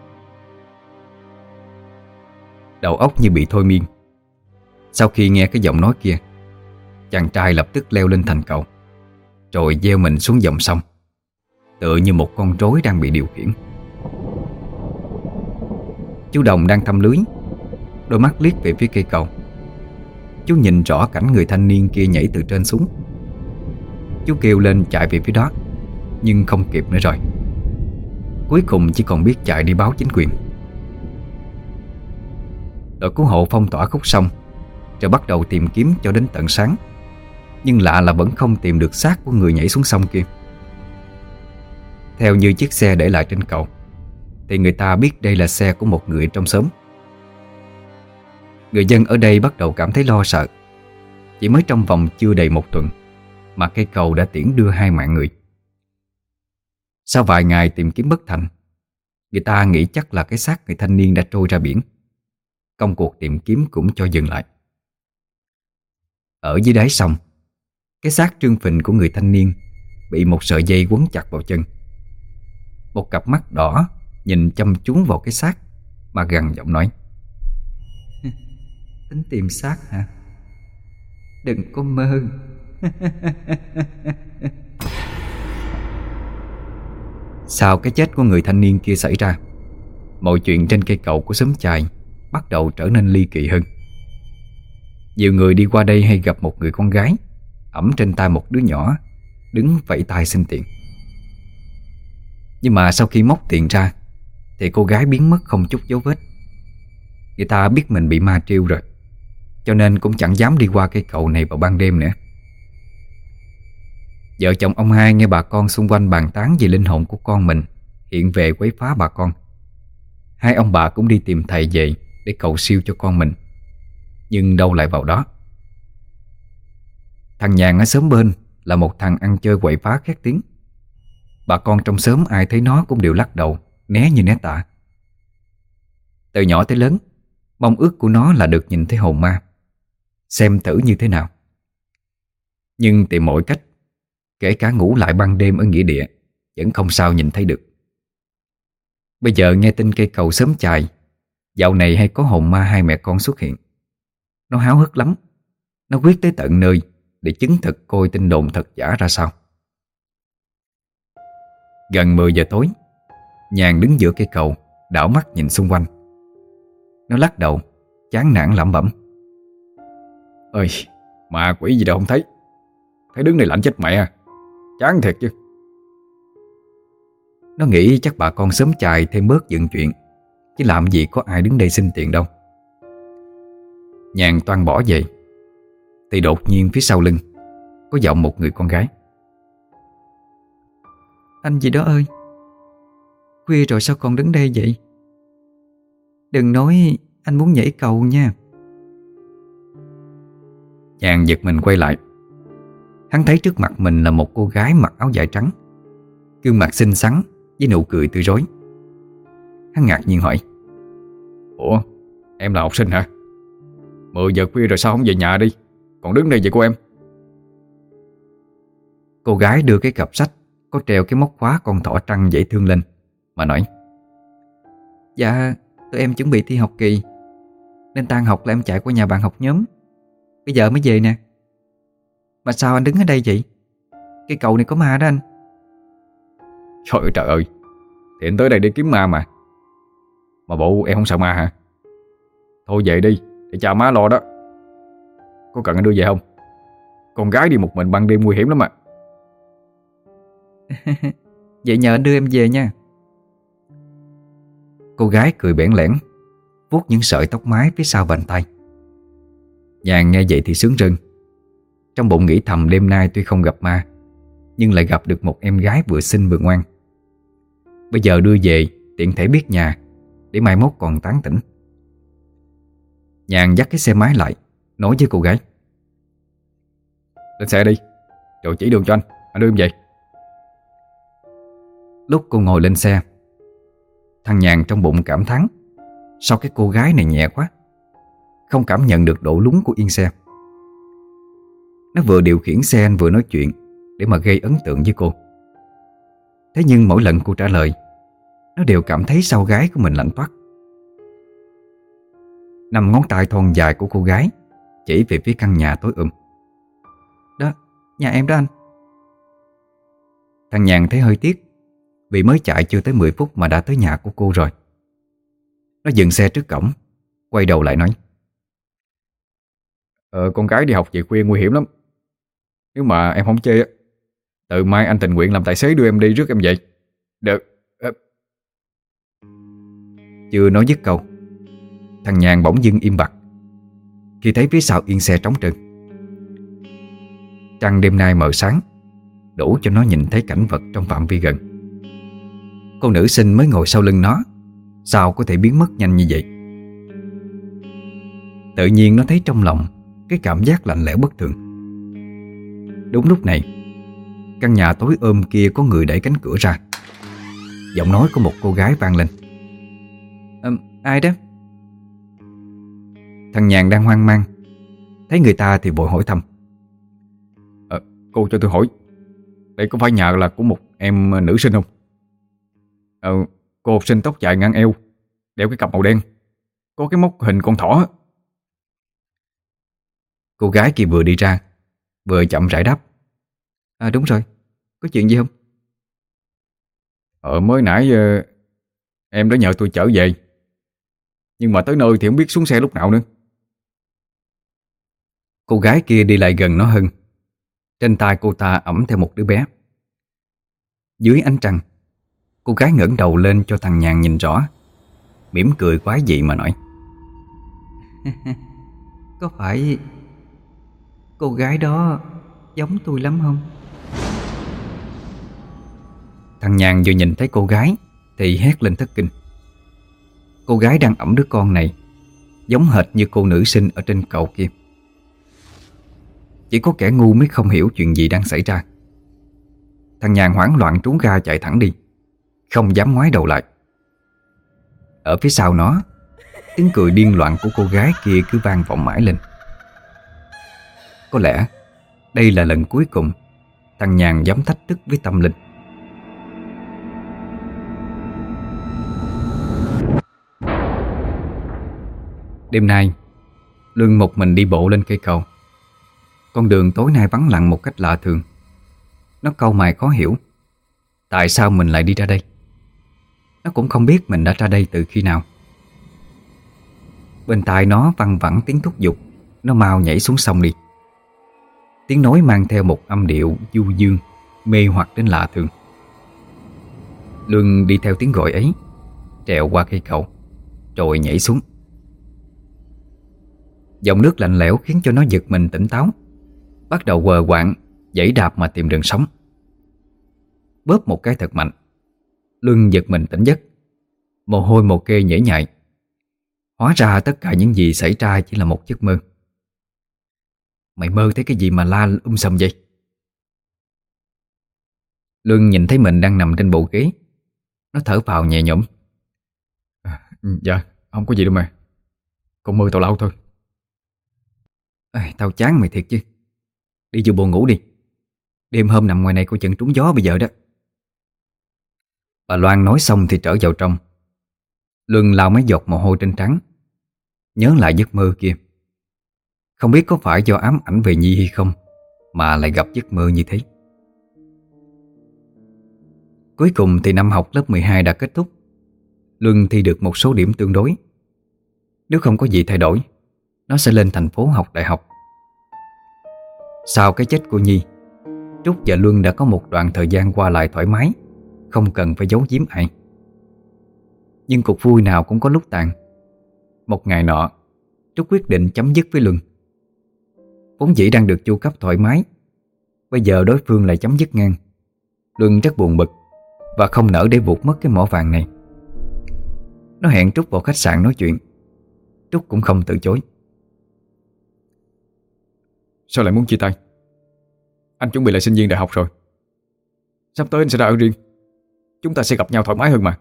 Đầu óc như bị thôi miên. Sau khi nghe cái giọng nói kia, chàng trai lập tức leo lên thành cầu, rồi gieo mình xuống dòng sông, tựa như một con rối đang bị điều khiển. Chú Đồng đang thăm lưới, đôi mắt liếc về phía cây cầu. Chú nhìn rõ cảnh người thanh niên kia nhảy từ trên xuống. Chú kêu lên chạy về phía đó, nhưng không kịp nữa rồi. Cuối cùng chỉ còn biết chạy đi báo chính quyền. Đội cứu hộ phong tỏa khúc sông, rồi bắt đầu tìm kiếm cho đến tận sáng. Nhưng lạ là vẫn không tìm được xác của người nhảy xuống sông kia. Theo như chiếc xe để lại trên cầu, thì người ta biết đây là xe của một người trong xóm. Người dân ở đây bắt đầu cảm thấy lo sợ. Chỉ mới trong vòng chưa đầy một tuần mà cây cầu đã tiễn đưa 2 mạng người. Sau vài ngày tìm kiếm bất thành, người ta nghĩ chắc là cái xác người thanh niên đã trôi ra biển. Công cuộc tìm kiếm cũng cho dừng lại. Ở dưới đáy sông, cái xác trương phình của người thanh niên bị một sợi dây quấn chặt vào chân. Một cặp mắt đỏ nhìn chăm chú vào cái xác mà gằn giọng nói: Tính tìm xác hả? Đừng có mơ. Sau cái chết của người thanh niên kia xảy ra, mọi chuyện trên cây cầu của xóm chài bắt đầu trở nên ly kỳ hơn. Nhiều người đi qua đây hay gặp một người con gái ẵm trên tay một đứa nhỏ, đứng vẫy tay xin tiền. Nhưng mà sau khi móc tiền ra thì cô gái biến mất không chút dấu vết. Người ta biết mình bị ma trêu rồi, cho nên cũng chẳng dám đi qua cây cầu này vào ban đêm nữa. Vợ chồng ông Hai nghe bà con xung quanh bàn tán về linh hồn của con mình hiện về quấy phá bà con. Hai ông bà cũng đi tìm thầy về để cầu siêu cho con mình, nhưng đâu lại vào đó. Thằng Nhàn ở xóm bên là một thằng ăn chơi quậy phá khét tiếng. Bà con trong xóm ai thấy nó cũng đều lắc đầu, né như né tạ. Từ nhỏ tới lớn, mong ước của nó là được nhìn thấy hồn ma, xem thử như thế nào. Nhưng tìm mọi cách, kể cả ngủ lại ban đêm ở nghĩa địa, vẫn không sao nhìn thấy được. Bây giờ nghe tin cây cầu xóm chài dạo này hay có hồn ma hai mẹ con xuất hiện, nó háo hức lắm. Nó quyết tới tận nơi để chứng thực coi tin đồn thật giả ra sao. Gần 10 giờ tối, Nhàn đứng giữa cây cầu, đảo mắt nhìn xung quanh. Nó lắc đầu, chán nản lẩm bẩm: Ơi, ma quỷ gì đâu không thấy. Thấy đứng này lạnh chết mẹ à. Chán thiệt chứ. Nó nghĩ chắc bà con xóm chài thêm bớt dựng chuyện, chứ làm gì có ai đứng đây xin tiền đâu. Nhàn toan bỏ về thì đột nhiên phía sau lưng có giọng một người con gái: Anh gì đó ơi, khuya rồi sao còn đứng đây vậy? Đừng nói anh muốn nhảy cầu nha. Nhàn giật mình quay lại. Hắn thấy trước mặt mình là một cô gái mặc áo dài trắng, gương mặt xinh xắn với nụ cười tươi rói. Hắn ngạc nhiên hỏi: Ủa, em là học sinh hả? 10 giờ khuya rồi sao không về nhà đi, còn đứng đây vậy cô em? Cô gái đưa cái cặp sách có treo cái móc khóa con thỏ trăng dễ thương lên mà nói: Dạ, tụi em chuẩn bị thi học kỳ, nên tan học là em chạy qua nhà bạn học nhóm. Bây giờ mới về nè. Mà sao anh đứng ở đây vậy? Cây cầu này có ma đó anh. Trời trời ơi, thì anh tới đây để kiếm ma mà. Mà bộ em không sợ ma hả? Thôi về đi, để cha má lo đó. Có cần anh đưa về không? Con gái đi một mình ban đêm nguy hiểm lắm mà. Vậy nhờ anh đưa em về nha. Cô gái cười bẽn lẽn, vuốt những sợi tóc mái phía sau vành tay. Nhàn nghe vậy thì sướng rưng. Trong bụng nghĩ thầm đêm nay tuy không gặp ma, nhưng lại gặp được một em gái vừa xinh vừa ngoan. Bây giờ đưa về tiện thể biết nhà, để mai mốt còn tán tỉnh. Nhàn dắt cái xe máy lại, nói với cô gái: Lên xe đi, rồi chỉ đường cho anh đưa em về. Lúc cô ngồi lên xe, thằng Nhàn trong bụng cảm thán: sao cái cô gái này nhẹ quá, không cảm nhận được độ lúng của yên xe. Nó vừa điều khiển xe anh vừa nói chuyện để mà gây ấn tượng với cô. Thế nhưng mỗi lần cô trả lời, nó đều cảm thấy sau gáy của mình lạnh toát. Năm ngón tay thon dài của cô gái chỉ về phía căn nhà tối Đó, nhà em đó anh. Thằng Nhàn thấy hơi tiếc, vì mới chạy chưa tới 10 phút mà đã tới nhà của cô rồi. Nó dừng xe trước cổng, quay đầu lại nói: Con gái đi học về khuya nguy hiểm lắm. Nếu mà em không chê á, từ mai anh tình nguyện làm tài xế đưa em đi rước em về. Được. Chưa nói dứt câu, thằng Nhàn bỗng dưng im bặt khi thấy phía sau yên xe trống trơn. Trăng đêm nay mờ sáng, đủ cho nó nhìn thấy cảnh vật trong phạm vi gần. Cô nữ sinh mới ngồi sau lưng nó, sao có thể biến mất nhanh như vậy? Tự nhiên nó thấy trong lòng cái cảm giác lạnh lẽo bất thường. Đúng lúc này, căn nhà tối kia có người đẩy cánh cửa ra. Giọng nói của một cô gái vang lên: Ai đó? Thằng Nhàn đang hoang mang, thấy người ta thì vội hỏi thăm: Cô cho tôi hỏi, đây có phải nhà là của một em nữ sinh không? Cô học sinh tóc dài ngang eo, đeo cái cặp màu đen, có cái móc hình con thỏ. Cô gái kia vừa đi ra vừa chậm rãi đáp: Đúng rồi, có chuyện gì không? Mới nãy em đã nhờ tôi chở về, nhưng mà tới nơi thì không biết xuống xe lúc nào nữa. Cô gái kia đi lại gần nó hơn. Trên tay cô ta ẵm theo một đứa bé. Dưới ánh trăng, cô gái ngẩng đầu lên cho thằng Nhàn nhìn rõ, mỉm cười quái dị mà nói: Có phải cô gái đó giống tôi lắm không? Thằng Nhàn vừa nhìn thấy cô gái thì hét lên thất kinh. Cô gái đang ẵm đứa con này giống hệt như cô nữ sinh ở trên cầu kia. Chỉ có kẻ ngu mới không hiểu chuyện gì đang xảy ra. Thằng Nhàn hoảng loạn trốn ga chạy thẳng đi, không dám ngoái đầu lại. Ở phía sau nó, tiếng cười điên loạn của cô gái kia cứ vang vọng mãi lên. Có lẽ đây là lần cuối cùng thằng Nhàn dám thách thức với tâm linh. Đêm nay, Lương một mình đi bộ lên cây cầu. Con đường tối nay vắng lặng một cách lạ thường. Nó cau mày khó hiểu, tại sao mình lại đi ra đây. Nó cũng không biết mình đã ra đây từ khi nào. Bên tai nó văng vẳng tiếng thúc giục nó mau nhảy xuống sông đi. Tiếng nói mang theo một âm điệu du dương, mê hoặc đến lạ thường. Lương đi theo tiếng gọi ấy, trèo qua cây cầu, rồi nhảy xuống. Dòng nước lạnh lẽo khiến cho nó giật mình tỉnh táo, bắt đầu quờ quạng giãy đạp mà tìm đường sống. Bóp một cái thật mạnh, Lương giật mình tỉnh giấc, mồ hôi mồ kê nhễ nhại. Hóa ra tất cả những gì xảy ra chỉ là một giấc mơ. Mày mơ thấy cái gì mà la sầm vậy? Lương nhìn thấy mình đang nằm trên bộ ghế. Nó thở phào nhẹ nhõm. Dạ, không có gì đâu mà. Con mơ tào lao thôi. Tao chán mày thiệt chứ. Đi vô buồn ngủ đi. Đêm hôm nằm ngoài này coi chừng trúng gió bây giờ đó. Bà Loan nói xong thì trở vào trong. Lương lau mấy giọt mồ hôi trên trán, nhớ lại giấc mơ kia. Không biết có phải do ám ảnh về Nhi hay không mà lại gặp giấc mơ như thế. Cuối cùng thì năm học lớp 12 đã kết thúc. Luân thi được một số điểm tương đối. Nếu không có gì thay đổi, nó sẽ lên thành phố học đại học. Sau cái chết của Nhi, Trúc và Luân đã có một đoạn thời gian qua lại thoải mái, không cần phải giấu giếm ai. Nhưng cuộc vui nào cũng có lúc tàn. Một ngày nọ, Trúc quyết định chấm dứt với Luân. Vốn dĩ đang được chu cấp thoải mái, bây giờ đối phương lại chấm dứt ngang. Luân rất buồn bực và không nỡ để vụt mất cái mỏ vàng này. Nó hẹn Trúc vào khách sạn nói chuyện. Trúc cũng không từ chối. Sao lại muốn chia tay? Anh chuẩn bị là sinh viên đại học rồi. Sắp tới anh sẽ ra ở riêng. Chúng ta sẽ gặp nhau thoải mái hơn mà.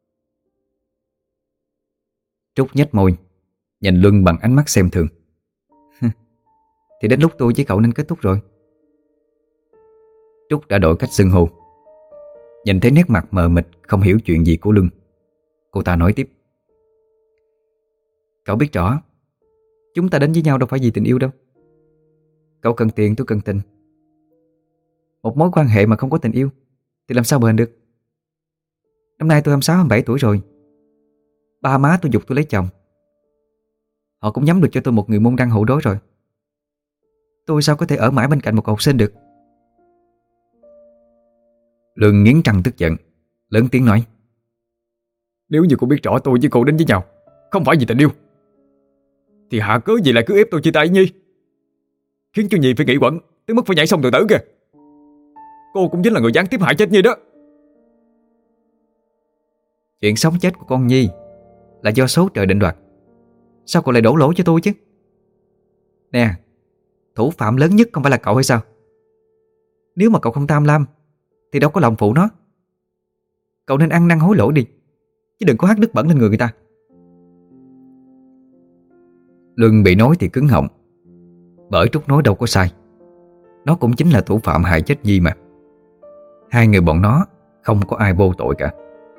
Trúc nhếch môi, nhìn Luân bằng ánh mắt xem thường. Thì đến lúc tôi với cậu nên kết thúc rồi. Trúc đã đổi cách xưng hô. Nhìn thấy nét mặt mờ mịt không hiểu chuyện gì của Luân, cô ta nói tiếp. Cậu biết rõ, chúng ta đến với nhau đâu phải vì tình yêu đâu. Cậu cần tiền, tôi cần tình. Một mối quan hệ mà không có tình yêu thì làm sao bền được. Năm nay tôi 26, 27 tuổi rồi. Ba má tôi giục tôi lấy chồng. Họ cũng nhắm được cho tôi một người môn đăng hộ đối rồi. Tôi sao có thể ở mãi bên cạnh một cậu học sinh được. Luân nghiến răng tức giận, lớn tiếng nói. Nếu như cô biết rõ tôi với cô đến với nhau không phải vì tình yêu, thì hạ cớ gì lại cứ ép tôi chia tay Nhi, khiến cho Nhi phải nghĩ quẩn tới mức phải nhảy sông tự tử kìa. Cô cũng chính là người gián tiếp hại chết Nhi đó. Chuyện sống chết của con Nhi là do số trời định đoạt. Sao cậu lại đổ lỗi cho tôi chứ? Nè, thủ phạm lớn nhất không phải là cậu hay sao? Nếu mà cậu không tham lam thì đâu có lòng phụ nó. Cậu nên ăn năn hối lỗi đi, chứ đừng có hắt nước bẩn lên người ta. Luân bị nói thì cứng họng, bởi Trúc nói đâu có sai. Nó cũng chính là thủ phạm hại chết Nhi mà. Hai người bọn nó không có ai vô tội cả.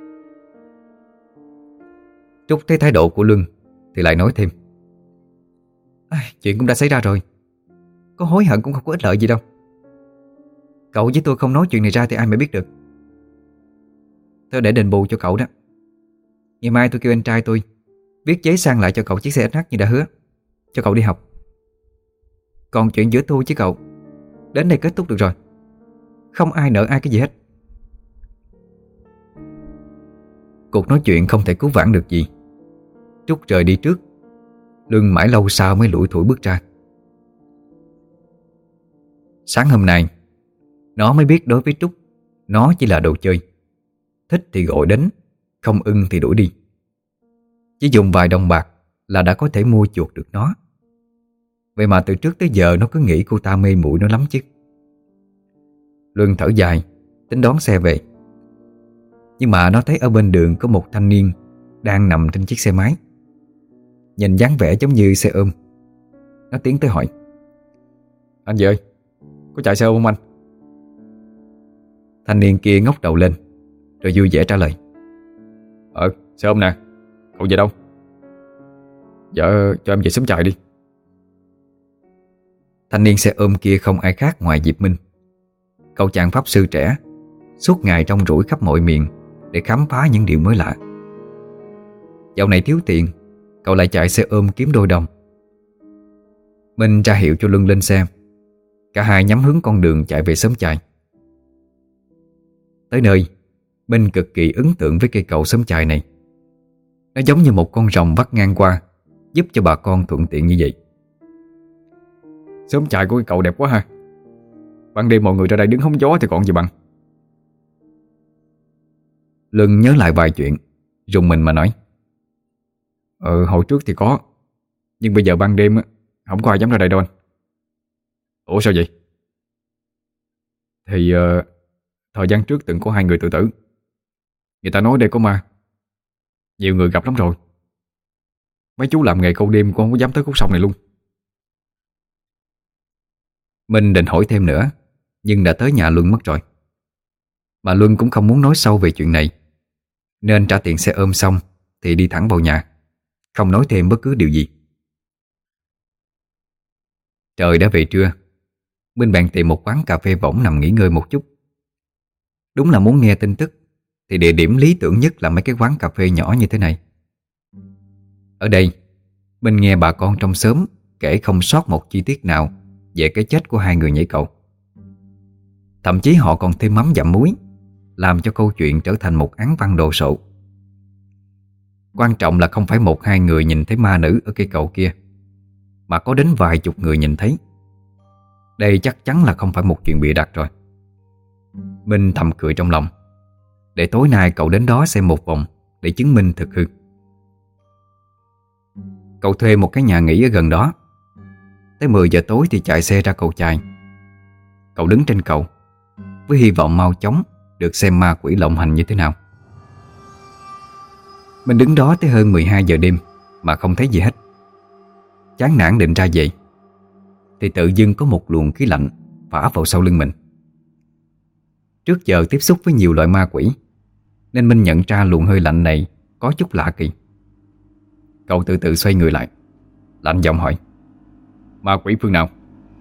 Trúc thấy thái độ của Luân thì lại nói thêm. Chuyện cũng đã xảy ra rồi, có hối hận cũng không có ích lợi gì đâu. Cậu với tôi không nói chuyện này ra thì ai mà biết được. Tôi để đền bù cho cậu đó. Ngày mai tôi kêu anh trai tôi viết giấy sang lại cho cậu chiếc xe SH như đã hứa, cho cậu đi học. Còn chuyện giữa tôi với cậu đến đây kết thúc được rồi. Không ai nợ ai cái gì hết. Cuộc nói chuyện không thể cứu vãn được gì. Trúc rời đi trước. Luân mãi lâu sau mới lủi thủi bước ra. Sáng hôm nay nó mới biết đối với Trúc, nó chỉ là đồ chơi. Thích thì gọi đến, không ưng thì đuổi đi. Chỉ dùng vài đồng bạc là đã có thể mua chuộc được nó. Vậy mà từ trước tới giờ nó cứ nghĩ cô ta mê muội nó lắm chứ. Luân thở dài, tính đón xe về. Nhưng mà nó thấy ở bên đường có một thanh niên đang nằm trên chiếc xe máy. Nhìn dáng vẻ giống như xe ôm. Nó tiến tới hỏi. Anh gì ơi, có chạy xe ôm không anh? Thanh niên kia ngóc đầu lên rồi vui vẻ trả lời. Xe ôm nè, cậu về đâu? Dạ, cho em về sớm chạy đi. Thanh niên xe ôm kia không ai khác ngoài Diệp Minh. Cậu chàng pháp sư trẻ, suốt ngày rong ruổi khắp mọi miền để khám phá những điều mới lạ. Dạo này thiếu tiền, cậu lại chạy xe ôm kiếm đôi đồng. Minh ra hiệu cho Luân lên xe. Cả hai nhắm hướng con đường chạy về xóm chài. Tới nơi, Minh cực kỳ ấn tượng với cây cầu xóm chài này. Nó giống như một con rồng vắt ngang qua, giúp cho bà con thuận tiện như vậy. Xóm chài của cái cậu đẹp quá ha. Ban đêm mọi người ra đây đứng hóng gió thì còn gì bằng. Luân nhớ lại vài chuyện, rùng mình mà nói. Hồi trước thì có, nhưng bây giờ ban đêm không có ai dám ra đây đâu anh. Ủa sao vậy? Thì thời gian trước từng có 2 người tự tử. Người ta nói đây có ma. Nhiều người gặp lắm rồi. Mấy chú làm nghề câu đêm cũng không có dám tới khúc sông này luôn. Minh định hỏi thêm nữa, nhưng đã tới nhà Luân mất rồi. Mà Luân cũng không muốn nói sâu về chuyện này, nên trả tiền xe ôm xong thì đi thẳng vào nhà, không nói thêm bất cứ điều gì. Trời đã về trưa, Minh bèn tìm một quán cà phê võng nằm nghỉ ngơi một chút. Đúng là muốn nghe tin tức thì địa điểm lý tưởng nhất là mấy cái quán cà phê nhỏ như thế này. Ở đây Minh nghe bà con trong xóm kể không sót một chi tiết nào về cái chết của hai người nhảy cầu. Thậm chí họ còn thêm mắm dặm muối, làm cho câu chuyện trở thành một án văn đồ sộ. Quan trọng là không phải một hai người nhìn thấy ma nữ ở cây cầu kia, mà có đến vài chục người nhìn thấy. Đây chắc chắn là không phải một chuyện bịa đặt rồi. Minh thầm cười trong lòng, để tối nay cậu đến đó xem một vòng để chứng minh thực hư. Cậu thuê một cái nhà nghỉ ở gần đó. Tới 10 giờ tối thì chạy xe ra cầu chài. Cậu đứng trên cầu với hy vọng mau chóng được xem ma quỷ lộng hành như thế nào. Mình đứng đó tới hơn 12 giờ đêm mà không thấy gì hết. Chán nản định ra về thì tự dưng có một luồng khí lạnh phả vào sau lưng mình. Trước giờ tiếp xúc với nhiều loại ma quỷ nên Minh nhận ra luồng hơi lạnh này có chút lạ kỳ. Cậu từ từ xoay người lại, lạnh giọng hỏi: "Ma quỷ phương nào?"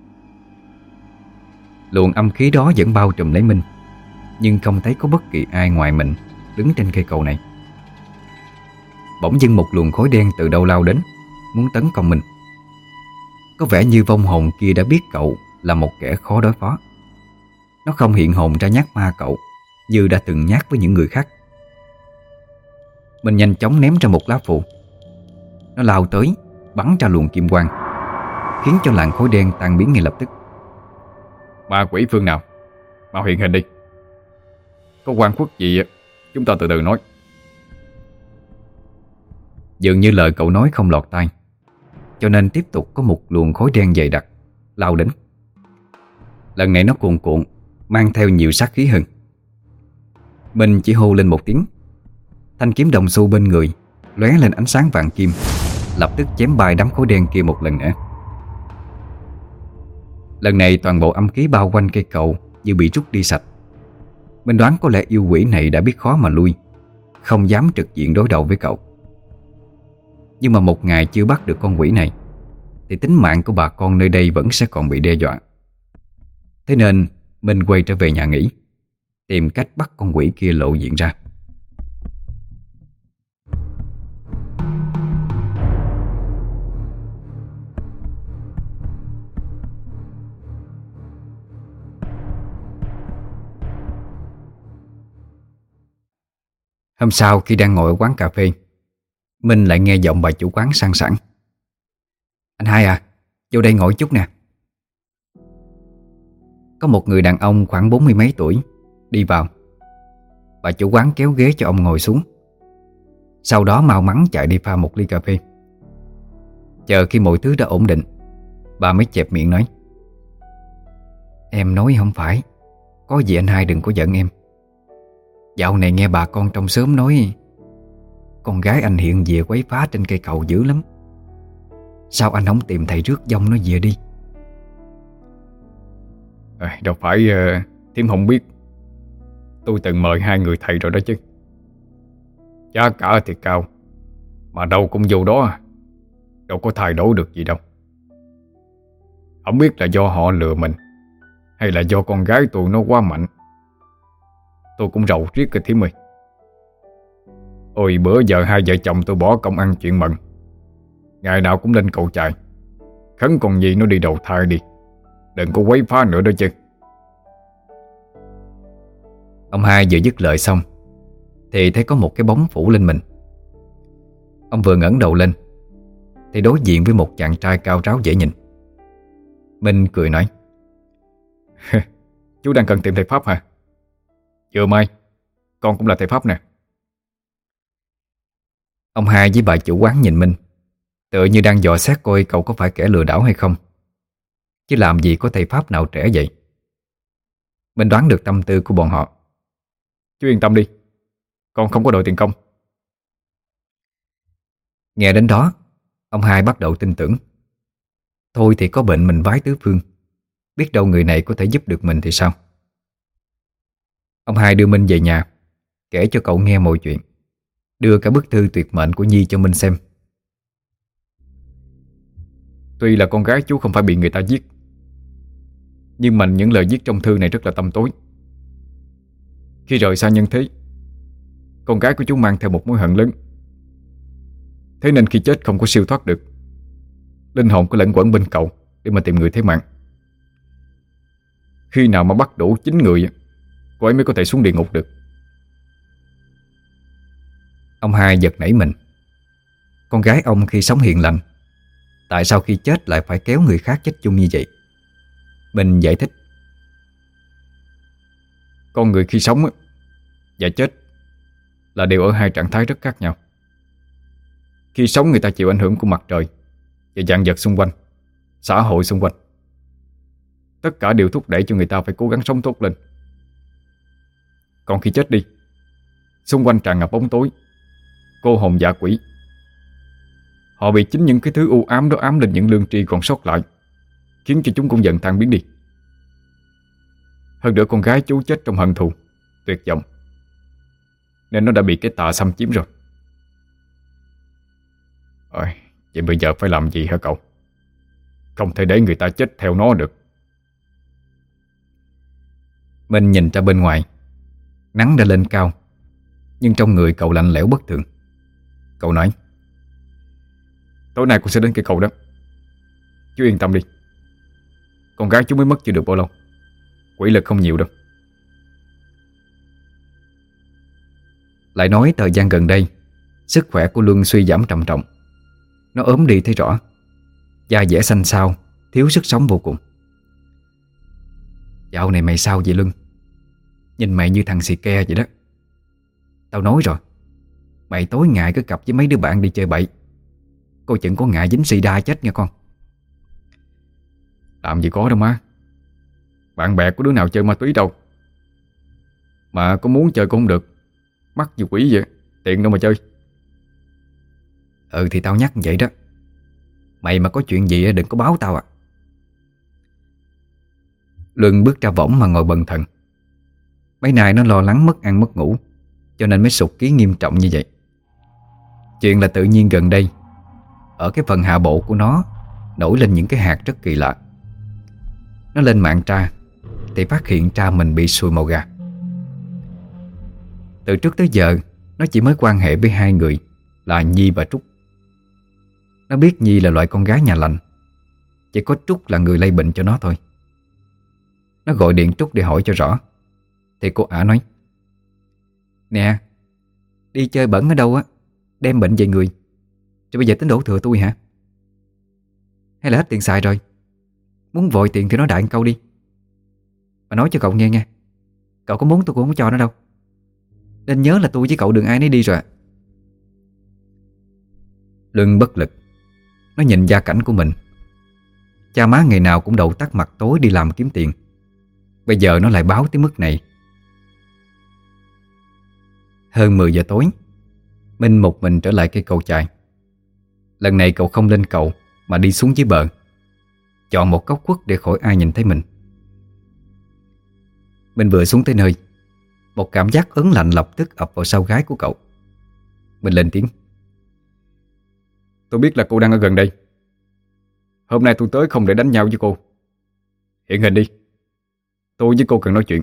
Luồng âm khí đó vẫn bao trùm lấy Minh, nhưng không thấy có bất kỳ ai ngoài mình đứng trên cây cầu này. Bỗng dưng một luồng khói đen từ đâu lao đến, muốn tấn công mình. Có vẻ như vong hồn kia đã biết cậu là một kẻ khó đối phó. Nó không hiện hồn ra nhát ma cậu như đã từng nhát với những người khác. Mình nhanh chóng ném ra một lá phù. Nó lao tới, bắn ra luồng kim quang, khiến cho làn khói đen tan biến ngay lập tức. "Ma quỷ phương nào? Mau hiện hình đi. Có oan khuất gì chúng ta từ từ nói." Dường như lời cậu nói không lọt tai, cho nên tiếp tục có một luồng khói đen dày đặc lao đến. Lần này nó cuồn cuộn, mang theo nhiều sát khí hơn. Mình chỉ hô lên một tiếng, thanh kiếm đồng xu bên người lóe lên ánh sáng vàng kim, lập tức chém bay đám khói đen kia một lần nữa. Lần này toàn bộ âm khí bao quanh cây cầu như bị rút đi sạch. Mình đoán có lẽ yêu quỷ này đã biết khó mà lui, không dám trực diện đối đầu với cậu. Nhưng mà một ngày chưa bắt được con quỷ này thì tính mạng của bà con nơi đây vẫn sẽ còn bị đe dọa. Thế nên mình quay trở về nhà nghỉ, tìm cách bắt con quỷ kia lộ diện ra. Hôm sau khi đang ngồi ở quán cà phê, Minh lại nghe giọng bà chủ quán sang sảng: "Anh Hai à, vô đây ngồi chút nè." Có một người đàn ông khoảng 40 mấy tuổi đi vào. Bà chủ quán kéo ghế cho ông ngồi xuống, sau đó mau mắn chạy đi pha một ly cà phê. Chờ khi mọi thứ đã ổn định, bà mới chẹp miệng nói: "Em nói không phải, có gì anh Hai đừng có giận em. Dạo này nghe bà con trong xóm nói con gái anh hiện về quấy phá trên cây cầu dữ lắm. Sao anh không tìm thầy rước dông nó về đi?" Đâu phải thím không biết. Tôi từng mời hai người thầy rồi đó chứ. Giá cả thì cao, mà đâu cũng vô đó, đâu có thay đổi được gì đâu. Không biết là do họ lừa mình, hay là do con gái tôi nó quá mạnh. Tôi cũng rầu riết cái thím ơi. Ôi bữa giờ hai vợ chồng tôi bỏ công ăn chuyện mận, ngày nào cũng lên cầu chài, khấn con gì nó đi đầu thai đi, đừng có quấy phá nữa đó chứ. Ông Hai vừa dứt lời xong thì thấy có một cái bóng phủ lên mình. Ông vừa ngẩng đầu lên thì đối diện với một chàng trai cao ráo dễ nhìn. Minh cười nói: "Chú đang cần tìm thầy Pháp hả? Vừa mai con cũng là thầy Pháp nè." Ông Hai với bà chủ quán nhìn Minh, tựa như đang dò xét coi cậu có phải kẻ lừa đảo hay không. Chứ làm gì có thầy Pháp nào trẻ vậy. Minh đoán được tâm tư của bọn họ. "Chú yên tâm đi, con không có đòi tiền công." Nghe đến đó, ông Hai bắt đầu tin tưởng. Thôi thì có bệnh mình vái tứ phương, biết đâu người này có thể giúp được mình thì sao. Ông Hai đưa Minh về nhà, kể cho cậu nghe mọi chuyện, đưa cả bức thư tuyệt mệnh của Nhi cho Minh xem. Tuy là con gái chú không phải bị người ta giết, nhưng mà những lời viết trong thư này rất là tăm tối. Khi rời xa nhân thế, con gái của chú mang theo một mối hận lớn. Thế nên khi chết không có siêu thoát được, linh hồn có lẫn quẩn bên cậu để mà tìm người thế mạng. Khi nào mà bắt đủ 9 người, cô ấy mới có thể xuống địa ngục được. Ông hai giật nảy mình. Con gái ông khi sống hiền lành, tại sao khi chết lại phải kéo người khác chết chung như vậy? Mình giải thích. Con người khi sống và chết là đều ở hai trạng thái rất khác nhau. Khi sống người ta chịu ảnh hưởng của mặt trời và vạn vật xung quanh, xã hội xung quanh. Tất cả đều thúc đẩy cho người ta phải cố gắng sống tốt lên. Còn khi chết đi, xung quanh tràn ngập bóng tối, cô hồn dã quỷ. Họ bị chính những cái thứ u ám đó ám lên những lương tri còn sót lại, khiến cho chúng cũng dần tan biến đi. Hơn nữa con gái chú chết trong hận thù, tuyệt vọng, nên nó đã bị cái tà xâm chiếm rồi. Vậy bây giờ phải làm gì hả cậu? Không thể để người ta chết theo nó được. Mình nhìn ra bên ngoài. Nắng đã lên cao, nhưng trong người cậu lạnh lẽo bất thường. Cậu nói: Tối nay cô sẽ đến cây cầu đó. Chú yên tâm đi. Con gái chú mới mất chưa được bao lâu. Quỷ lực không nhiều đâu. Lại nói thời gian gần đây, sức khỏe của Luân suy giảm trầm trọng. Nó ốm đi thấy rõ, da dẻ xanh xao, thiếu sức sống vô cùng. Dạo này mày sao vậy Luân? Nhìn mày như thằng xì ke vậy đó. Tao nói rồi, mày tối ngày cứ cặp với mấy đứa bạn đi chơi bậy, coi chừng có ngại dính sida chết nha con. Làm gì có đâu má. Bạn bè của đứa nào chơi ma túy đâu. Mà có muốn chơi cũng không được. Mắc như quỷ vậy, tiện đâu mà chơi. Ừ thì tao nhắc vậy đó. Mày mà có chuyện gì đừng có báo tao à. Luân bước ra võng mà ngồi bần thần. Mấy nay nó lo lắng mất ăn mất ngủ, cho nên mới sụt ký nghiêm trọng như vậy. Chuyện là tự nhiên gần đây, ở cái phần hạ bộ của nó nổi lên những cái hạt rất kỳ lạ. Nó lên mạng tra thì phát hiện ra mình bị sùi màu gà. Từ trước tới giờ nó chỉ mới quan hệ với hai người là Nhi và Trúc. Nó biết Nhi là loại con gái nhà lành, chỉ có Trúc là người lây bệnh cho nó thôi. Nó gọi điện Trúc để hỏi cho rõ, thì cô ả nói: Nè, đi chơi bẩn ở đâu á, đem bệnh về người, rồi bây giờ tính đổ thừa tôi hả? Hay là hết tiền xài rồi? Muốn vội tiền thì nói đại một câu đi. Mà nói cho cậu nghe nha, cậu có muốn tôi cũng không cho nó đâu. Nên nhớ là tôi với cậu đừng ai nấy đi rồi ạ. Luân bất lực. Nó nhìn gia cảnh của mình. Cha má ngày nào cũng đầu tắt mặt tối đi làm kiếm tiền, bây giờ nó lại báo tới mức này. Hơn 10 giờ tối, Minh một mình trở lại cây cầu chài. Lần này cậu không lên cầu mà đi xuống dưới bờ, chọn một góc khuất để khỏi ai nhìn thấy mình. Minh vừa xuống tới nơi, một cảm giác ớn lạnh lập tức ập vào sau gáy của cậu. Minh lên tiếng: Tôi biết là cô đang ở gần đây. Hôm nay tôi tới không để đánh nhau với cô. Hiện hình đi, tôi với cô cần nói chuyện.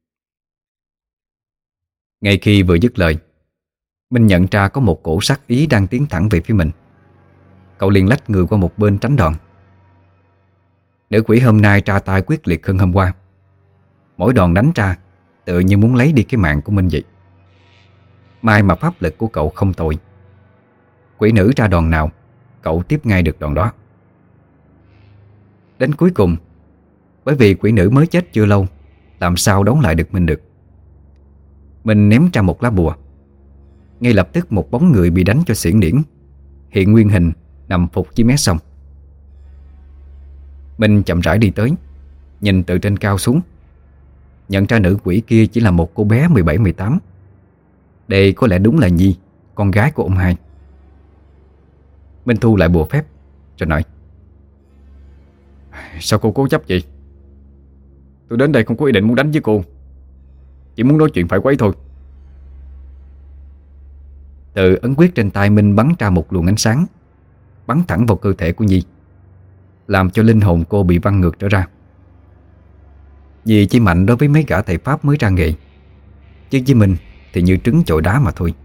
Ngay khi vừa dứt lời, Minh nhận ra có một cổ sát ý đang tiến thẳng về phía mình. Cậu liền lách người qua một bên tránh đòn. Nữ quỷ hôm nay tra tay quyết liệt hơn hôm qua. Mỗi đòn đánh ra tự như muốn lấy đi cái mạng của Minh vậy. May mà pháp lực của cậu không tồi. Quỷ nữ ra đòn nào, cậu tiếp ngay được đòn đó. Đến cuối cùng, bởi vì quỷ nữ mới chết chưa lâu, làm sao đón lại được Minh được. Minh ném ra một lá bùa. Ngay lập tức một bóng người bị đánh cho xiển điển hiện nguyên hình nằm phục dưới mé sông. Minh chậm rãi đi tới, nhìn từ trên cao xuống, nhận ra nữ quỷ kia chỉ là một cô bé 17-18. Đây có lẽ đúng là Nhi, con gái của ông hai. Minh thu lại bùa phép rồi nói: Sao cô cố chấp vậy? Tôi đến đây không có ý định muốn đánh với cô, chỉ muốn nói chuyện phải quấy thôi. Từ ấn quyết trên tay Minh bắn ra một luồng ánh sáng, bắn thẳng vào cơ thể của Nhi, làm cho linh hồn cô bị văng ngược trở ra. Nhi chỉ mạnh đối với mấy gã thầy pháp mới ra nghề, chứ với Minh thì như trứng chọi đá mà thôi.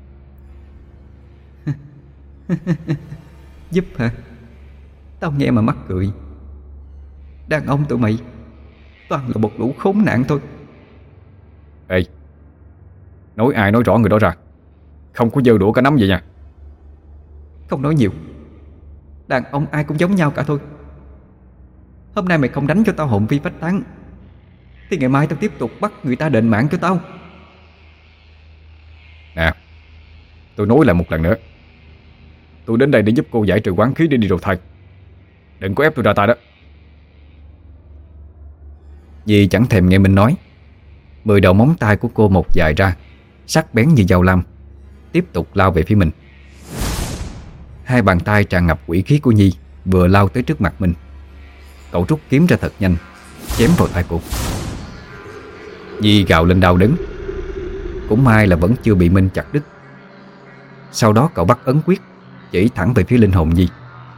Giúp hả? Tao nghe mà mắc cười. Đàn ông tụi mày toàn là một lũ khốn nạn thôi. Ê, nói ai nói rõ người đó ra, không có giơ đũa cả nắm vậy nha. Không nói nhiều. Đàn ông ai cũng giống nhau cả thôi. Hôm nay mày không đánh cho tao hồn phi phách tán thì ngày mai tao tiếp tục bắt người ta đền mạng cho tao. Nè, tôi nói lại một lần nữa, tôi đến đây để giúp cô giải trừ oán khí để đi đầu thai. Đừng có ép tôi ra tay đó. Dì chẳng thèm nghe mình nói. 10 đầu móng tay của cô một dài ra, sắc bén như dao lam, tiếp tục lao về phía mình. Hai bàn tay tràn ngập quỷ khí của Nhi vừa lao tới trước mặt mình. Cậu rút kiếm ra thật nhanh, chém vào tay cô. Nhi gào lên đau đớn. Cũng may là vẫn chưa bị Minh chặt đứt. Sau đó cậu bắt ấn quyết, chỉ thẳng về phía linh hồn Nhi.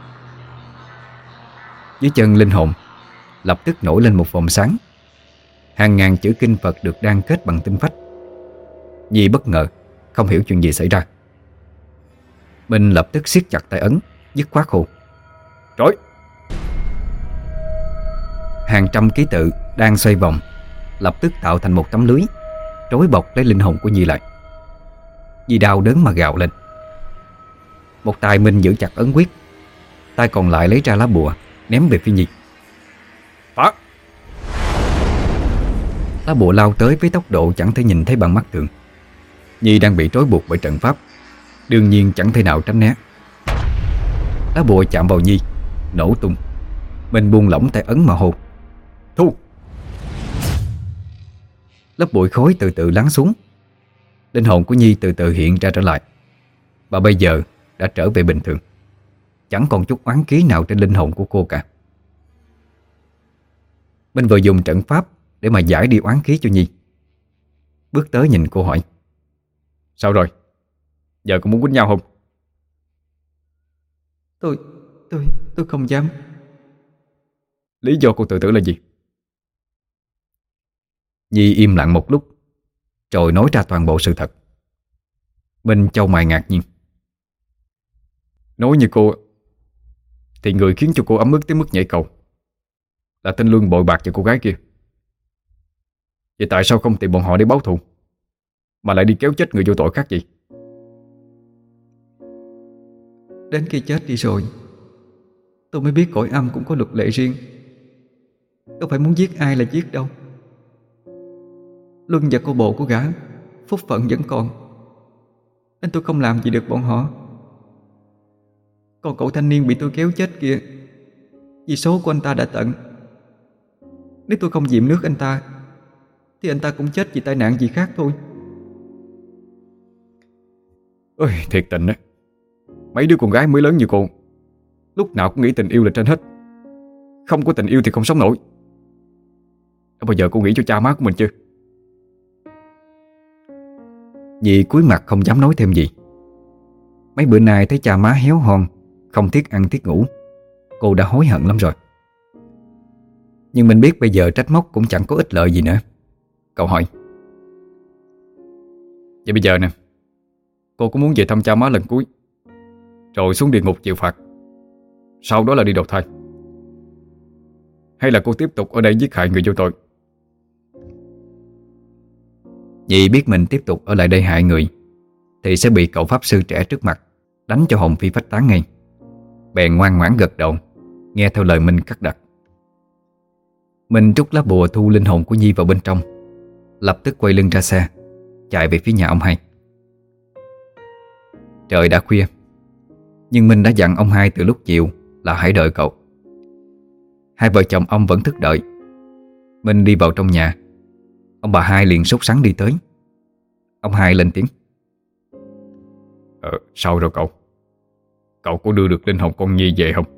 Dưới chân linh hồn lập tức nổi lên một vòng sáng. Hàng ngàn chữ kinh Phật được đan kết bằng tinh phách. Nhi bất ngờ, không hiểu chuyện gì xảy ra. Minh lập tức siết chặt tay ấn, dứt khoát hô: Rồi. Hàng trăm ký tự đang xoay vòng lập tức tạo thành một tấm lưới trói bọc lấy linh hồn của Nhi lại. Nhi đau đớn mà gào lên. Một tay Minh giữ chặt ấn quyết, tay còn lại lấy ra lá bùa ném về phía Nhi. Phá! Lá bùa lao tới với tốc độ chẳng thể nhìn thấy bằng mắt thường. Nhi đang bị trói buộc bởi trận pháp, đương nhiên chẳng thể nào tránh né. Lá bùa chạm vào Nhi, nổ tung. Mình buông lỏng tay ấn mà hô: Thu! Lớp bụi khối từ từ lắng xuống. Linh hồn của Nhi từ từ hiện ra trở lại. Và bây giờ đã trở về bình thường, chẳng còn chút oán khí nào trên linh hồn của cô cả. Minh vừa dùng trận pháp để mà giải đi oán khí cho Nhi. Bước tới nhìn cô hỏi: Sao rồi? Giờ có muốn quýnh nhau không? Tôi không dám. Lý do cô tự tử là gì? Nhi im lặng một lúc rồi nói ra toàn bộ sự thật. Minh chau mày ngạc nhiên. Nói như cô thì người khiến cho cô ấm ức tới mức nhảy cầu là tên Luân bội bạc cho cô gái kia. Vậy tại sao không tìm bọn họ để báo thù, mà lại đi kéo chết người vô tội khác vậy? Đến khi chết đi rồi, tôi mới biết cõi âm cũng có luật lệ riêng. Đâu phải muốn giết ai là giết đâu. Luân và cô bộ của gã phúc phận vẫn còn, nên tôi không làm gì được bọn họ. Còn cậu thanh niên bị tôi kéo chết kia, vì số của anh ta đã tận. Nếu tôi không diệm nước anh ta thì anh ta cũng chết vì tai nạn gì khác thôi. Ôi, thiệt tình á. Mấy đứa con gái mới lớn như cô lúc nào cũng nghĩ tình yêu là trên hết. Không có tình yêu thì không sống nổi. Đã bao giờ cô nghĩ cho cha má của mình chưa? Nhi cúi mặt không dám nói thêm gì. Mấy bữa nay thấy cha má héo hon, không thiết ăn thiết ngủ, cô đã hối hận lắm rồi. Nhưng mình biết bây giờ trách móc cũng chẳng có ích lợi gì nữa. Cậu hỏi: Vậy bây giờ nè, cô có muốn về thăm cha má lần cuối, rồi xuống địa ngục chịu phạt, sau đó là đi đầu thai, hay là cô tiếp tục ở đây giết hại người vô tội? Nhi biết mình tiếp tục ở lại đây hại người thì sẽ bị cậu pháp sư trẻ trước mặt đánh cho hồn phi phách tán ngay. Bèn ngoan ngoãn gật đầu, nghe theo lời Minh cắt đặt. Minh trút lá bùa thu linh hồn của Nhi vào bên trong, lập tức quay lưng ra xe, chạy về phía nhà ông hai. Trời đã khuya, nhưng Minh đã dặn ông hai từ lúc chiều là hãy đợi cậu. Hai vợ chồng ông vẫn thức đợi. Minh đi vào trong nhà, ông bà hai liền sốt sắng đi tới. Ông hai lên tiếng: Sao rồi cậu? Cậu có đưa được linh hồn con Nhi về không?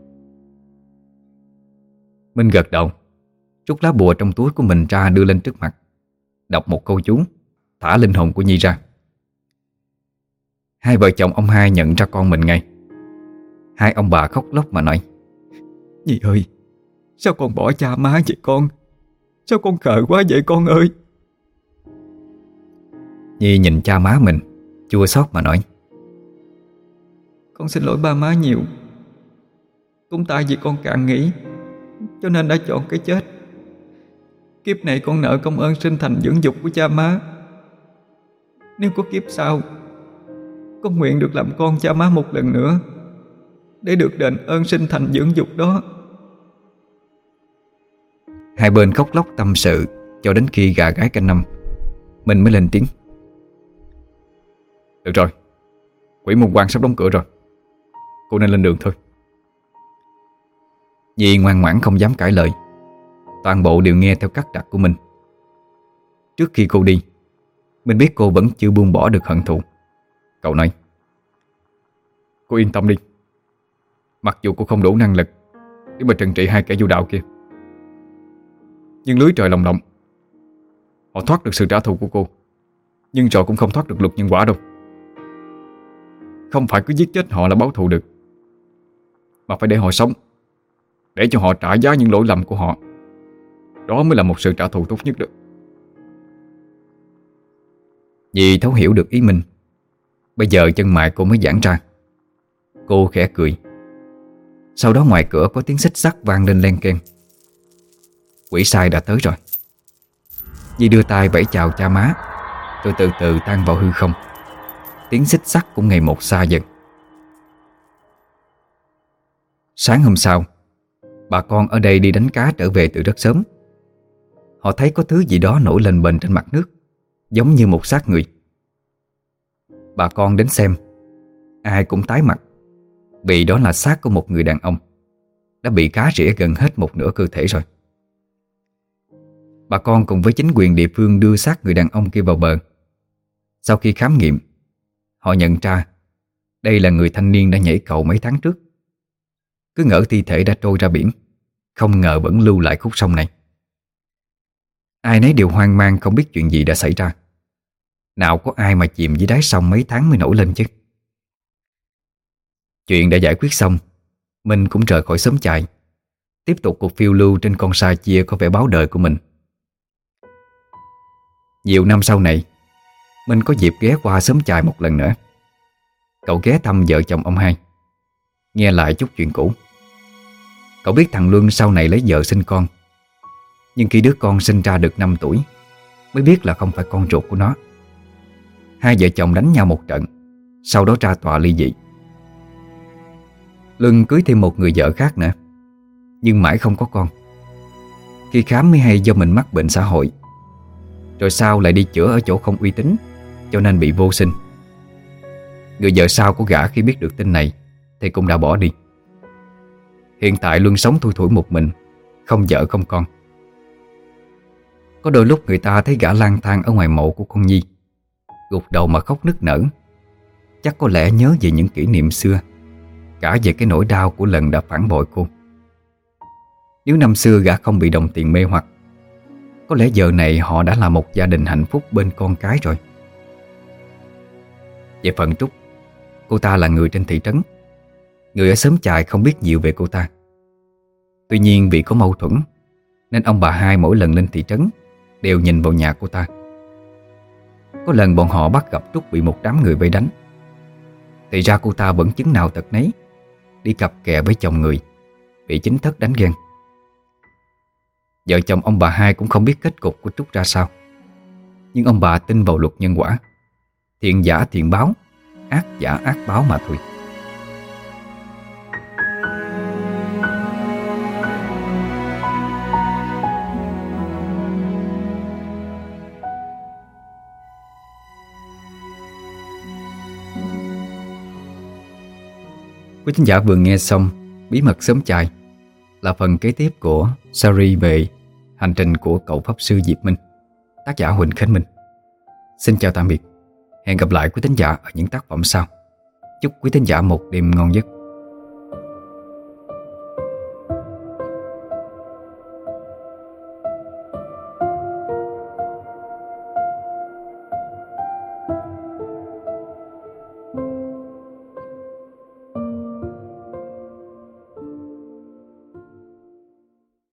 Minh gật đầu, rút lá bùa trong túi của mình ra đưa lên trước mặt, đọc một câu chú, thả linh hồn của Nhi ra. Hai vợ chồng ông hai nhận ra con mình ngay. Hai ông bà khóc lóc mà nói: Nhi ơi, sao con bỏ cha má vậy con? Sao con khờ quá vậy con ơi? Nhi nhìn cha má mình, chua xót mà nói: Con xin lỗi ba má nhiều. Cũng tại vì con cạn nghĩ, cho nên đã chọn cái chết. Kiếp này con nợ công ơn sinh thành dưỡng dục của cha má. Nếu có kiếp sau, con nguyện được làm con cha má một lần nữa, để được đền ơn sinh thành dưỡng dục đó. Hai bên khóc lóc tâm sự cho đến khi gà gáy canh năm, mình mới lên tiếng: Được rồi, quỷ môn quan sắp đóng cửa rồi, cô nên lên đường thôi. Nhi ngoan ngoãn không dám cãi lời, toàn bộ đều nghe theo cắt đặt của mình. Trước khi cô đi, mình biết cô vẫn chưa buông bỏ được hận thù. Cậu nói: Cô yên tâm đi, mặc dù cô không đủ năng lực để mà trừng trị hai kẻ vô đạo kia, nhưng lưới trời lồng lộng. Họ thoát được sự trả thù của cô, nhưng rồi cũng không thoát được luật nhân quả đâu. Không phải cứ giết chết họ là báo thù được, mà phải để họ sống, để cho họ trả giá những lỗi lầm của họ. Đó mới là một sự trả thù tốt nhất đó. Nhi thấu hiểu được ý mình. Bây giờ chân mày cô mới giãn ra. Cô khẽ cười. Sau đó ngoài cửa có tiếng xích sắt vang lên len keng. Quỷ sai đã tới rồi. Nhi đưa tay vẫy chào cha má, rồi từ từ tan vào hư không. Tiếng xích sắt cũng ngày một xa dần. Sáng hôm sau, bà con ở đây đi đánh cá trở về từ rất sớm. Họ thấy có thứ gì đó nổi lên bềnh trên mặt nước, giống như một xác người. Bà con đến xem, ai cũng tái mặt, vì đó là xác của một người đàn ông đã bị cá rỉa gần hết một nửa cơ thể rồi. Bà con cùng với chính quyền địa phương đưa xác người đàn ông kia vào bờ. Sau khi khám nghiệm, họ nhận ra đây là người thanh niên đã nhảy cầu mấy tháng trước. Cứ ngỡ thi thể đã trôi ra biển, không ngờ vẫn lưu lại khúc sông này. Ai nấy đều hoang mang không biết chuyện gì đã xảy ra. Nào có ai mà chìm dưới đáy sông mấy tháng mới nổi lên chứ. Chuyện đã giải quyết xong, Minh cũng rời khỏi xóm chài, tiếp tục cuộc phiêu lưu trên con sa chia có vẻ báo đời của mình. Nhiều năm sau này, Minh có dịp ghé qua xóm chài một lần nữa. Cậu ghé thăm vợ chồng ông hai, nghe lại chút chuyện cũ. Cậu biết thằng Luân sau này lấy vợ sinh con, nhưng khi đứa con sinh ra được 5 tuổi mới biết là không phải con ruột của nó. Hai vợ chồng đánh nhau một trận, sau đó ra tòa ly dị. Luân cưới thêm một người vợ khác nữa, nhưng mãi không có con. Khi khám mới hay do mình mắc bệnh xã hội, rồi sau lại đi chữa ở chỗ không uy tín, cho nên bị vô sinh. Người vợ sau của gã khi biết được tin này thì cũng đã bỏ đi. Hiện tại Luân sống thui thủi một mình, không vợ không con. Có đôi lúc người ta thấy gã lang thang ở ngoài mộ của con Nhi, gục đầu mà khóc nức nở. Chắc có lẽ nhớ về những kỷ niệm xưa, cả về cái nỗi đau của lần đã phản bội cô. Nếu năm xưa gã không bị đồng tiền mê hoặc, có lẽ giờ này họ đã là một gia đình hạnh phúc bên con cái rồi. Về phần Trúc, cô ta là người trên thị trấn. Người ở xóm chài không biết nhiều về cô ta. Tuy nhiên vì có mâu thuẫn, nên ông bà hai mỗi lần lên thị trấn đều nhìn vào nhà cô ta. Có lần bọn họ bắt gặp Trúc bị một đám người vây đánh. Thì ra cô ta vẫn chứng nào tật nấy, đi cặp kè với chồng người, bị chính thất đánh ghen. Vợ chồng ông bà hai cũng không biết kết cục của Trúc ra sao, nhưng ông bà tin vào luật nhân quả, thiện giả thiện báo, ác giả ác báo mà thôi. Quý thính giả vừa nghe xong Bí mật xóm chài, là phần kế tiếp của series về hành trình của cậu pháp sư Diệp Minh, tác giả Huỳnh Khánh Minh. Xin chào tạm biệt. Hẹn gặp lại quý thính giả ở những tác phẩm sau. Chúc quý thính giả một đêm ngon giấc.